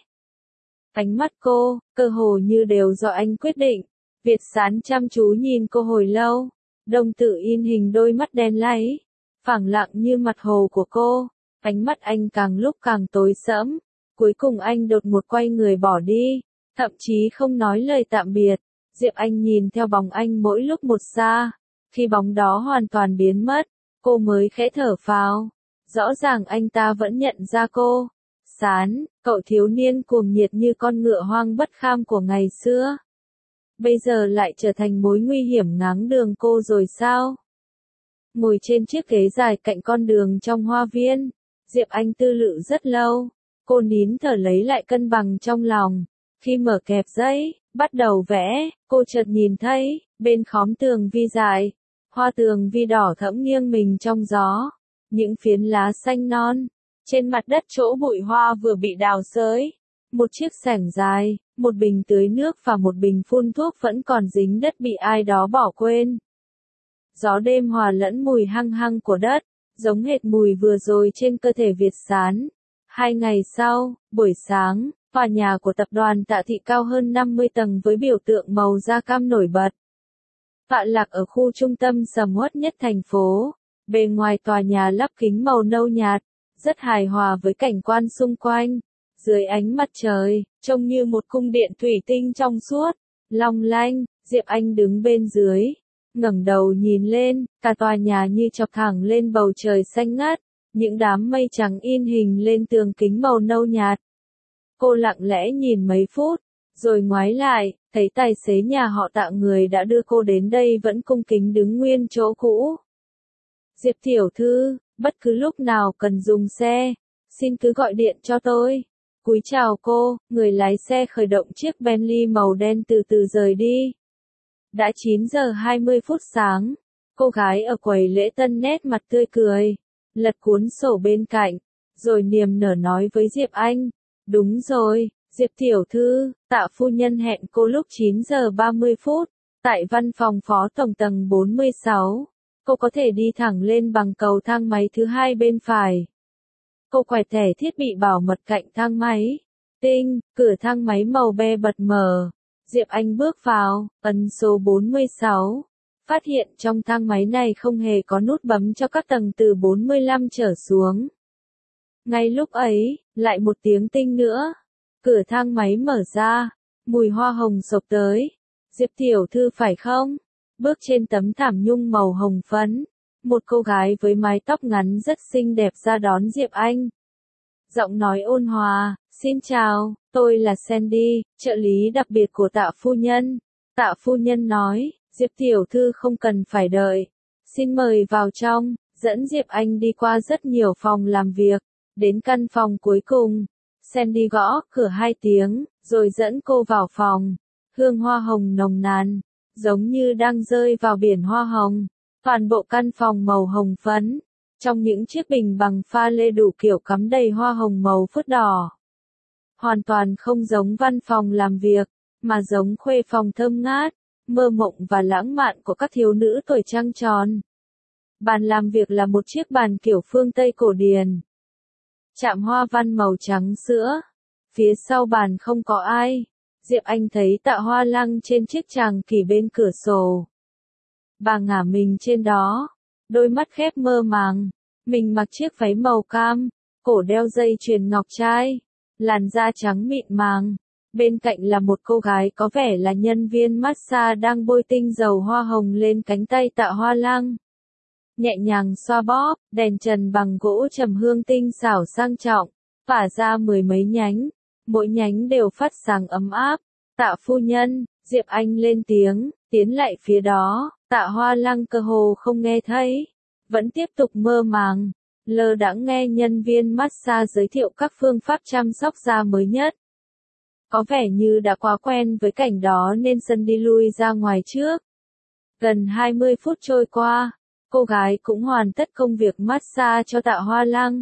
Ánh mắt cô, cơ hồ như đều do anh quyết định. Việt Sán chăm chú nhìn cô hồi lâu, đồng tử in hình đôi mắt đen láy, phẳng lặng như mặt hồ của cô. Ánh mắt anh càng lúc càng tối sẫm, cuối cùng anh đột ngột quay người bỏ đi, thậm chí không nói lời tạm biệt. Diệp Anh nhìn theo bóng anh mỗi lúc một xa, khi bóng đó hoàn toàn biến mất, cô mới khẽ thở phào. Rõ ràng anh ta vẫn nhận ra cô. Sán, cậu thiếu niên cuồng nhiệt như con ngựa hoang bất kham của ngày xưa, bây giờ lại trở thành mối nguy hiểm ngáng đường cô rồi sao? Ngồi trên chiếc ghế dài cạnh con đường trong hoa viên, Diệp Anh tư lự rất lâu, cô nín thở lấy lại cân bằng trong lòng. Khi mở kẹp giấy, bắt đầu vẽ, cô chợt nhìn thấy, bên khóm tường vi dài, hoa tường vi đỏ thẫm nghiêng mình trong gió, những phiến lá xanh non, trên mặt đất chỗ bụi hoa vừa bị đào xới, một chiếc xẻng dài, một bình tưới nước và một bình phun thuốc vẫn còn dính đất bị ai đó bỏ quên. Gió đêm hòa lẫn mùi hăng hăng của đất, giống hệt mùi vừa rồi trên cơ thể Việt Sán. 2 ngày sau, buổi sáng, tòa nhà của tập đoàn Tạ Thị cao hơn 50 tầng với biểu tượng màu da cam nổi bật. Tọa lạc ở khu trung tâm sầm uất nhất thành phố, bề ngoài tòa nhà lắp kính màu nâu nhạt, rất hài hòa với cảnh quan xung quanh. Dưới ánh mặt trời, trông như một cung điện thủy tinh trong suốt, long lanh. Diệp Anh đứng bên dưới, ngẩng đầu nhìn lên, cả tòa nhà như chọc thẳng lên bầu trời xanh ngát, những đám mây trắng in hình lên tường kính màu nâu nhạt. Cô lặng lẽ nhìn mấy phút, rồi ngoái lại, thấy tài xế nhà họ Tạ người đã đưa cô đến đây vẫn cung kính đứng nguyên chỗ cũ. Diệp tiểu thư, bất cứ lúc nào cần dùng xe, xin cứ gọi điện cho tôi. Cúi chào cô, người lái xe khởi động chiếc Bentley màu đen từ từ rời đi. Đã 9 giờ 20 phút sáng, cô gái ở quầy lễ tân nét mặt tươi cười, lật cuốn sổ bên cạnh, rồi niềm nở nói với Diệp Anh. Đúng rồi, Diệp tiểu thư, Tạ phu nhân hẹn cô lúc 9 giờ 30 phút, tại văn phòng phó tổng tầng 46. Cô có thể đi thẳng lên bằng cầu thang máy thứ hai bên phải. Cô quẹt thẻ thiết bị bảo mật cạnh thang máy. Tinh, cửa thang máy màu be bật mở. Diệp Anh bước vào, ấn số 46. Phát hiện trong thang máy này không hề có nút bấm cho các tầng từ 45 trở xuống. Ngay lúc ấy, lại một tiếng tinh nữa. Cửa thang máy mở ra, mùi hoa hồng xộc tới. Diệp tiểu thư phải không? Bước trên tấm thảm nhung màu hồng phấn, một cô gái với mái tóc ngắn rất xinh đẹp ra đón Diệp Anh. Giọng nói ôn hòa, xin chào, tôi là Sandy, trợ lý đặc biệt của Tạ phu nhân. Tạ phu nhân nói, Diệp tiểu thư không cần phải đợi. Xin mời vào trong, dẫn Diệp Anh đi qua rất nhiều phòng làm việc, đến căn phòng cuối cùng. Sandy gõ cửa 2 tiếng, rồi dẫn cô vào phòng. Hương hoa hồng nồng nàn, giống như đang rơi vào biển hoa hồng. Toàn bộ căn phòng màu hồng phấn, trong những chiếc bình bằng pha lê đủ kiểu cắm đầy hoa hồng màu phớt đỏ. Hoàn toàn không giống văn phòng làm việc, mà giống khuê phòng thơm ngát, mơ mộng và lãng mạn của các thiếu nữ tuổi trăng tròn. Bàn làm việc là một chiếc bàn kiểu phương Tây cổ điển. Chạm hoa văn màu trắng sữa. Phía sau bàn không có ai. Diệp Anh thấy Tạ Hoa Lăng trên chiếc tràng kỷ bên cửa sổ. Bà ngả mình trên đó, đôi mắt khép mơ màng. Mình mặc chiếc váy màu cam, cổ đeo dây chuyền ngọc trai, làn da trắng mịn màng. Bên cạnh là một cô gái có vẻ là nhân viên massage đang bôi tinh dầu hoa hồng lên cánh tay Tạ Hoa Lăng. Nhẹ nhàng xoa bóp, đèn trần bằng gỗ trầm hương tinh xảo sang trọng, tỏa ra 10 mấy nhánh, mỗi nhánh đều phát sáng ấm áp. Tạ phu nhân, Diệp Anh lên tiếng, tiến lại phía đó. Tạ Hoa Lăng cơ hồ không nghe thấy, vẫn tiếp tục mơ màng, lơ đãng nghe nhân viên massage giới thiệu các phương pháp chăm sóc da mới nhất. Có vẻ như đã quá quen với cảnh đó nên Sandy lui ra ngoài trước. Gần 20 phút trôi qua, cô gái cũng hoàn tất công việc massage cho Tạ Hoa Lăng.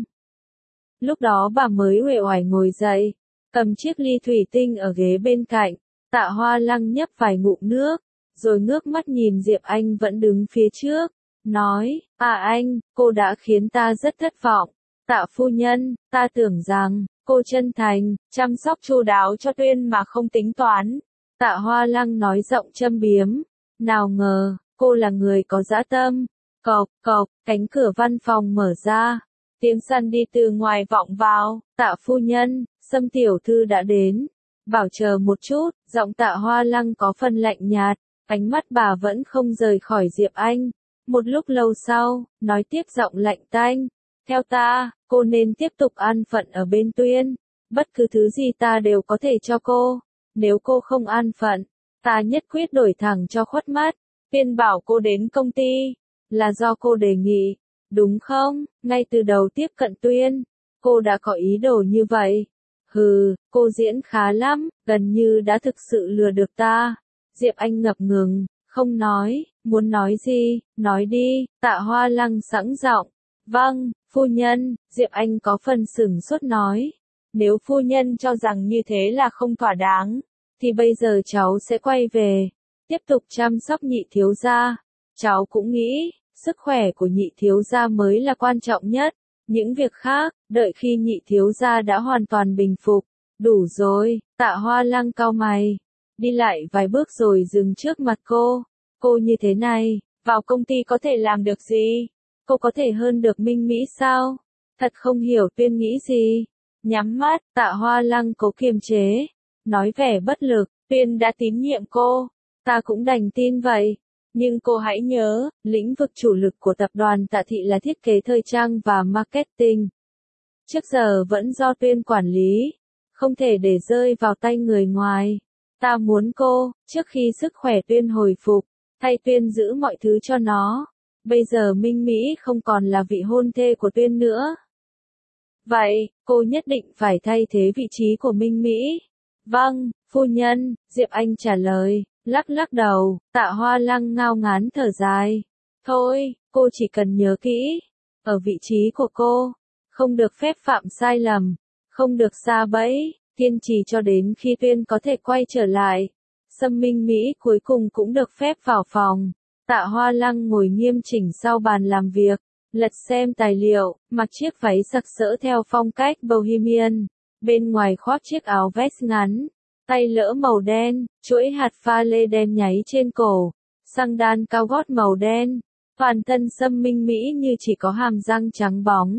Lúc đó bà mới uể oải ngồi dậy, cầm chiếc ly thủy tinh ở ghế bên cạnh, Tạ Hoa Lăng nhấp vài ngụm nước, rồi ngước mắt nhìn Diệp Anh vẫn đứng phía trước, nói, anh, cô đã khiến ta rất thất vọng. Tạ phu nhân, ta tưởng rằng, cô chân thành, chăm sóc chu đáo cho Tuyên mà không tính toán. Tạ Hoa Lăng nói giọng châm biếm, nào ngờ, cô là người có dã tâm. Cộc, cộc, cánh cửa văn phòng mở ra. Tiếng săn đi từ ngoài vọng vào, Tạ phu nhân, Sâm tiểu thư đã đến. Bảo chờ một chút, giọng Tạ Hoa Lăng có phần lạnh nhạt, ánh mắt bà vẫn không rời khỏi Diệp Anh. Một lúc lâu sau, nói tiếp giọng lạnh tanh, theo ta, cô nên tiếp tục an phận ở bên Tuyên. Bất cứ thứ gì ta đều có thể cho cô. Nếu cô không an phận, ta nhất quyết đổi thẳng cho khuất mắt. Tuyên bảo cô đến công ty, là do cô đề nghị, đúng không? Ngay từ đầu tiếp cận Tuyên, cô đã có ý đồ như vậy. Hừ, cô diễn khá lắm, gần như đã thực sự lừa được ta. Diệp Anh ngập ngừng, không nói, muốn nói gì, nói đi. Tạ Hoa Lăng sẵn giọng, vâng, phu nhân. Diệp Anh có phần sửng sốt nói, nếu phu nhân cho rằng như thế là không thỏa đáng, thì bây giờ cháu sẽ quay về, tiếp tục chăm sóc nhị thiếu gia. Cháu cũng nghĩ, sức khỏe của nhị thiếu gia mới là quan trọng nhất, những việc khác, đợi khi nhị thiếu gia đã hoàn toàn bình phục. Đủ rồi. Tạ Hoa Lăng cau mày, đi lại vài bước rồi dừng trước mặt cô. Cô như thế này, vào công ty có thể làm được gì? Cô có thể hơn được Minh Mỹ sao? Thật không hiểu Tuyên nghĩ gì. Nhắm mắt, Tạ Hoa Lăng cố kiềm chế, nói vẻ bất lực, Tuyên đã tín nhiệm cô, ta cũng đành tin vậy. Nhưng cô hãy nhớ, lĩnh vực chủ lực của tập đoàn Tạ Thị là thiết kế thời trang và marketing. Trước giờ vẫn do Tuyên quản lý, không thể để rơi vào tay người ngoài. Ta muốn cô, trước khi sức khỏe Tuyên hồi phục, thay Tuyên giữ mọi thứ cho nó. Bây giờ Minh Mỹ không còn là vị hôn thê của Tuyên nữa. Vậy, cô nhất định phải thay thế vị trí của Minh Mỹ. Vâng, phu nhân, Diệp Anh trả lời, lắc lắc đầu. Tạ Hoa Lăng ngao ngán thở dài. Thôi, cô chỉ cần nhớ kỹ, ở vị trí của cô, không được phép phạm sai lầm, không được sa bẫy, kiên trì cho đến khi Tuyên có thể quay trở lại. Sâm Minh Mỹ cuối cùng cũng được phép vào phòng. Tạ Hoa Lăng ngồi nghiêm chỉnh sau bàn làm việc, lật xem tài liệu, mặc chiếc váy sặc sỡ theo phong cách Bohemian, bên ngoài khoác chiếc áo vest ngắn, tay lỡ màu đen, chuỗi hạt pha lê đen nháy trên cổ, xăng đan cao gót màu đen, toàn thân Sâm Minh Mỹ như chỉ có hàm răng trắng bóng.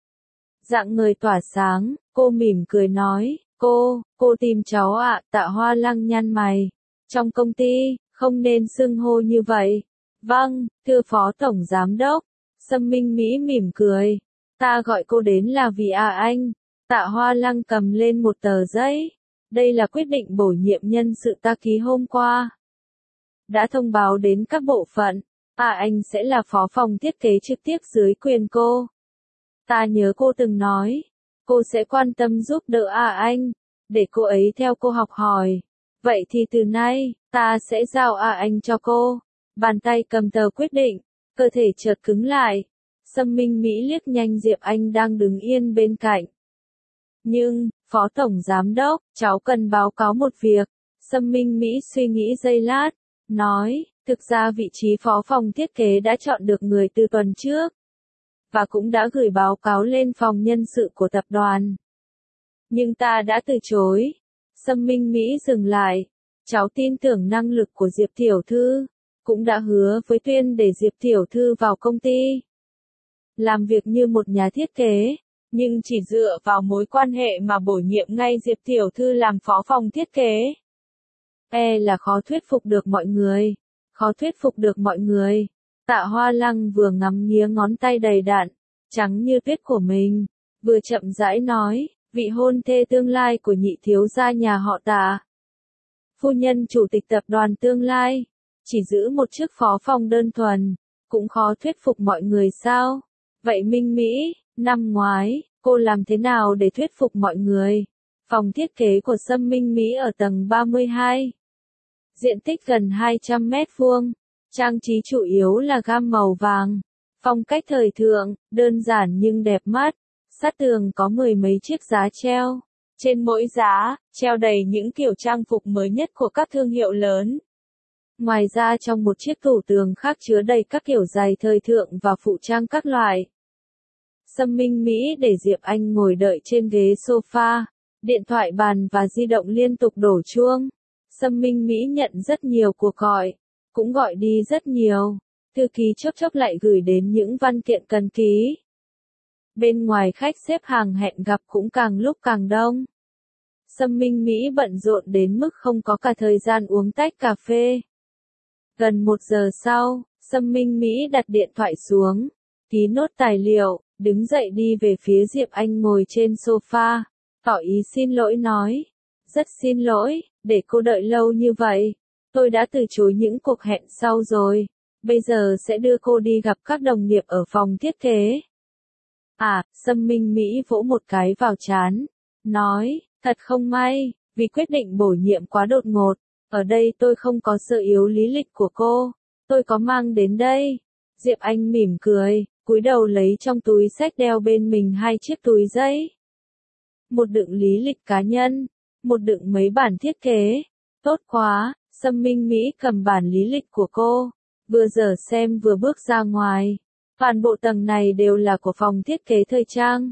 Dạng người tỏa sáng, cô mỉm cười nói, cô tìm cháu ạ. Tạ Hoa Lăng nhăn mày, trong công ty, không nên xưng hô như vậy. Vâng, thưa Phó Tổng Giám Đốc. Sâm Minh Mỹ mỉm cười, ta gọi cô đến là vì anh. Tạ Hoa Lăng cầm lên một tờ giấy, đây là quyết định bổ nhiệm nhân sự ta ký hôm qua. Đã thông báo đến các bộ phận, anh sẽ là phó phòng thiết kế trực tiếp dưới quyền cô. Ta nhớ cô từng nói, cô sẽ quan tâm giúp đỡ anh, để cô ấy theo cô học hỏi. Vậy thì từ nay, ta sẽ giao anh cho cô. Bàn tay cầm tờ quyết định, cơ thể chợt cứng lại. Sâm Minh Mỹ liếc nhanh Diệp Anh đang đứng yên bên cạnh. Nhưng, Phó Tổng Giám Đốc, cháu cần báo cáo một việc. Sâm Minh Mỹ suy nghĩ giây lát, nói, thực ra vị trí phó phòng thiết kế đã chọn được người từ tuần trước, và cũng đã gửi báo cáo lên phòng nhân sự của tập đoàn. Nhưng ta đã từ chối. Sâm Minh Mỹ dừng lại, cháu tin tưởng năng lực của Diệp Tiểu Thư, cũng đã hứa với Tuyên để Diệp Tiểu Thư vào công ty, làm việc như một nhà thiết kế, nhưng chỉ dựa vào mối quan hệ mà bổ nhiệm ngay Diệp Tiểu Thư làm phó phòng thiết kế. Là khó thuyết phục được mọi người, khó thuyết phục được mọi người. Tạ Hoa Lăng vừa ngắm nghía ngón tay đầy đặn, trắng như tuyết của mình, vừa chậm rãi nói, vị hôn thê tương lai của nhị thiếu gia nhà họ Tạ. Phu nhân chủ tịch tập đoàn tương lai, chỉ giữ một chức phó phòng đơn thuần, cũng khó thuyết phục mọi người sao? Vậy Minh Mỹ, năm ngoái, cô làm thế nào để thuyết phục mọi người? Phòng thiết kế của Sâm Minh Mỹ ở tầng 32. Diện tích gần 200 mét vuông, trang trí chủ yếu là gam màu vàng, Phong cách thời thượng, đơn giản nhưng đẹp mắt. Sát tường có mười mấy chiếc giá treo. Trên mỗi giá, treo đầy những kiểu trang phục mới nhất của các thương hiệu lớn. Ngoài ra trong một chiếc tủ tường khác chứa đầy các kiểu giày thời thượng và phụ trang các loại. Sâm Minh Mỹ để Diệp Anh ngồi đợi trên ghế sofa. Điện thoại bàn và di động liên tục đổ chuông. Sâm Minh Mỹ nhận rất nhiều cuộc gọi. Cũng gọi đi rất nhiều. Thư ký chốc chốc lại gửi đến những văn kiện cần ký. Bên ngoài khách xếp hàng hẹn gặp cũng càng lúc càng đông. Sâm Minh Mỹ bận rộn đến mức không có cả thời gian uống tách cà phê. Gần 1 giờ sau, Sâm Minh Mỹ đặt điện thoại xuống, ký nốt tài liệu, đứng dậy đi về phía Diệp Anh ngồi trên sofa, tỏ ý xin lỗi nói. Rất xin lỗi, để cô đợi lâu như vậy. Tôi đã từ chối những cuộc hẹn sau rồi. Bây giờ sẽ đưa cô đi gặp các đồng nghiệp ở phòng thiết kế. Sâm Minh Mỹ vỗ một cái vào trán. Nói, thật không may, vì quyết định bổ nhiệm quá đột ngột. Ở đây tôi không có sơ yếu lý lịch của cô. Tôi có mang đến đây. Diệp Anh mỉm cười, cúi đầu lấy trong túi xách đeo bên mình 2 chiếc túi giấy. Một đựng lý lịch cá nhân, một đựng mấy bản thiết kế. Tốt quá, Sâm Minh Mỹ cầm bản lý lịch của cô. Vừa dở xem vừa bước ra ngoài. Toàn bộ tầng này đều là của phòng thiết kế thời trang.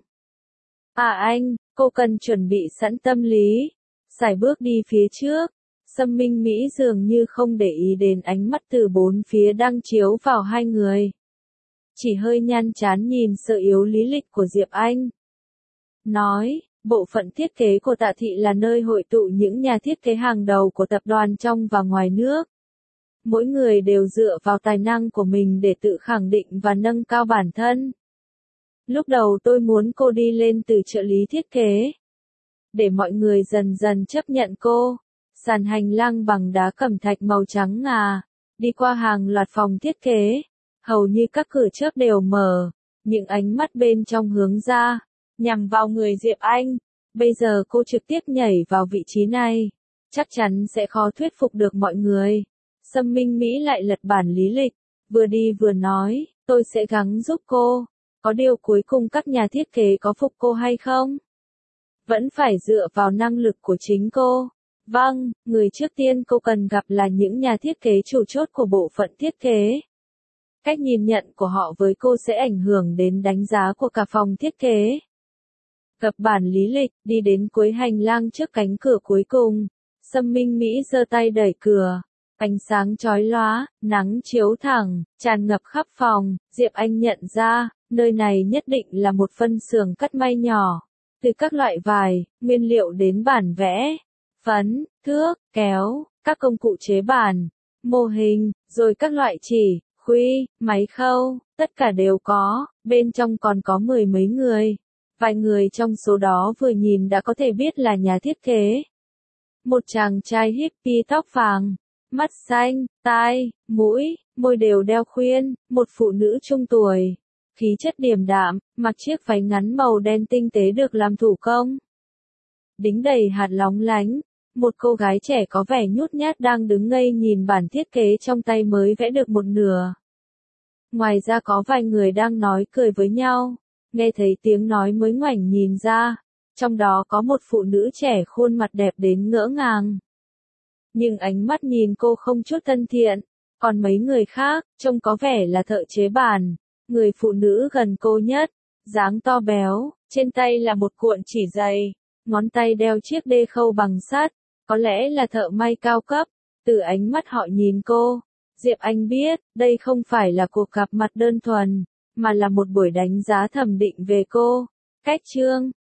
Anh, cô cần chuẩn bị sẵn tâm lý. Sải bước đi phía trước. Sâm Minh Mỹ dường như không để ý đến ánh mắt từ bốn phía đang chiếu vào hai người. Chỉ hơi nhăn chán nhìn sơ yếu lý lịch của Diệp Anh. Nói, bộ phận thiết kế của Tạ Thị là nơi hội tụ những nhà thiết kế hàng đầu của tập đoàn trong và ngoài nước. Mỗi người đều dựa vào tài năng của mình để tự khẳng định và nâng cao bản thân. Lúc đầu tôi muốn cô đi lên từ trợ lý thiết kế. Để mọi người dần dần chấp nhận cô. Sàn hành lang bằng đá cẩm thạch màu trắng ngà. Đi qua hàng loạt phòng thiết kế. Hầu như các cửa chớp đều mở. Những ánh mắt bên trong hướng ra. Nhằm vào người Diệp Anh. Bây giờ cô trực tiếp nhảy vào vị trí này. Chắc chắn sẽ khó thuyết phục được mọi người. Sâm Minh Mỹ lại lật bản lý lịch, vừa đi vừa nói, tôi sẽ gắng giúp cô. Có điều cuối cùng các nhà thiết kế có phục cô hay không? Vẫn phải dựa vào năng lực của chính cô. Vâng, người trước tiên cô cần gặp là những nhà thiết kế chủ chốt của bộ phận thiết kế. Cách nhìn nhận của họ với cô sẽ ảnh hưởng đến đánh giá của cả phòng thiết kế. Gập bản lý lịch, đi đến cuối hành lang trước cánh cửa cuối cùng. Sâm Minh Mỹ giơ tay đẩy cửa. Ánh sáng chói lóa, nắng chiếu thẳng, tràn ngập khắp phòng. Diệp Anh nhận ra, nơi này nhất định là một phân xưởng cắt may nhỏ. Từ các loại vải, nguyên liệu đến bản vẽ, phấn, thước, kéo, các công cụ chế bản, mô hình, rồi các loại chỉ, khuy, máy khâu, tất cả đều có. Bên trong còn có 10 mấy người. Vài người trong số đó vừa nhìn đã có thể biết là nhà thiết kế. Một chàng trai hippie tóc vàng. Mắt xanh, tai, mũi, môi đều đeo khuyên, một phụ nữ trung tuổi. Khí chất điềm đạm, mặc chiếc váy ngắn màu đen tinh tế được làm thủ công. Đính đầy hạt lóng lánh, một cô gái trẻ có vẻ nhút nhát đang đứng ngây nhìn bản thiết kế trong tay mới vẽ được một nửa. Ngoài ra có vài người đang nói cười với nhau, nghe thấy tiếng nói mới ngoảnh nhìn ra. Trong đó có một phụ nữ trẻ khuôn mặt đẹp đến ngỡ ngàng. Nhưng ánh mắt nhìn cô không chút thân thiện, còn mấy người khác, trông có vẻ là thợ chế bản. Người phụ nữ gần cô nhất, dáng to béo, trên tay là một cuộn chỉ dày, ngón tay đeo chiếc đê khâu bằng sắt, có lẽ là thợ may cao cấp. Từ ánh mắt họ nhìn cô, Diệp Anh biết, đây không phải là cuộc gặp mặt đơn thuần, mà là một buổi đánh giá thẩm định về cô. Cách chương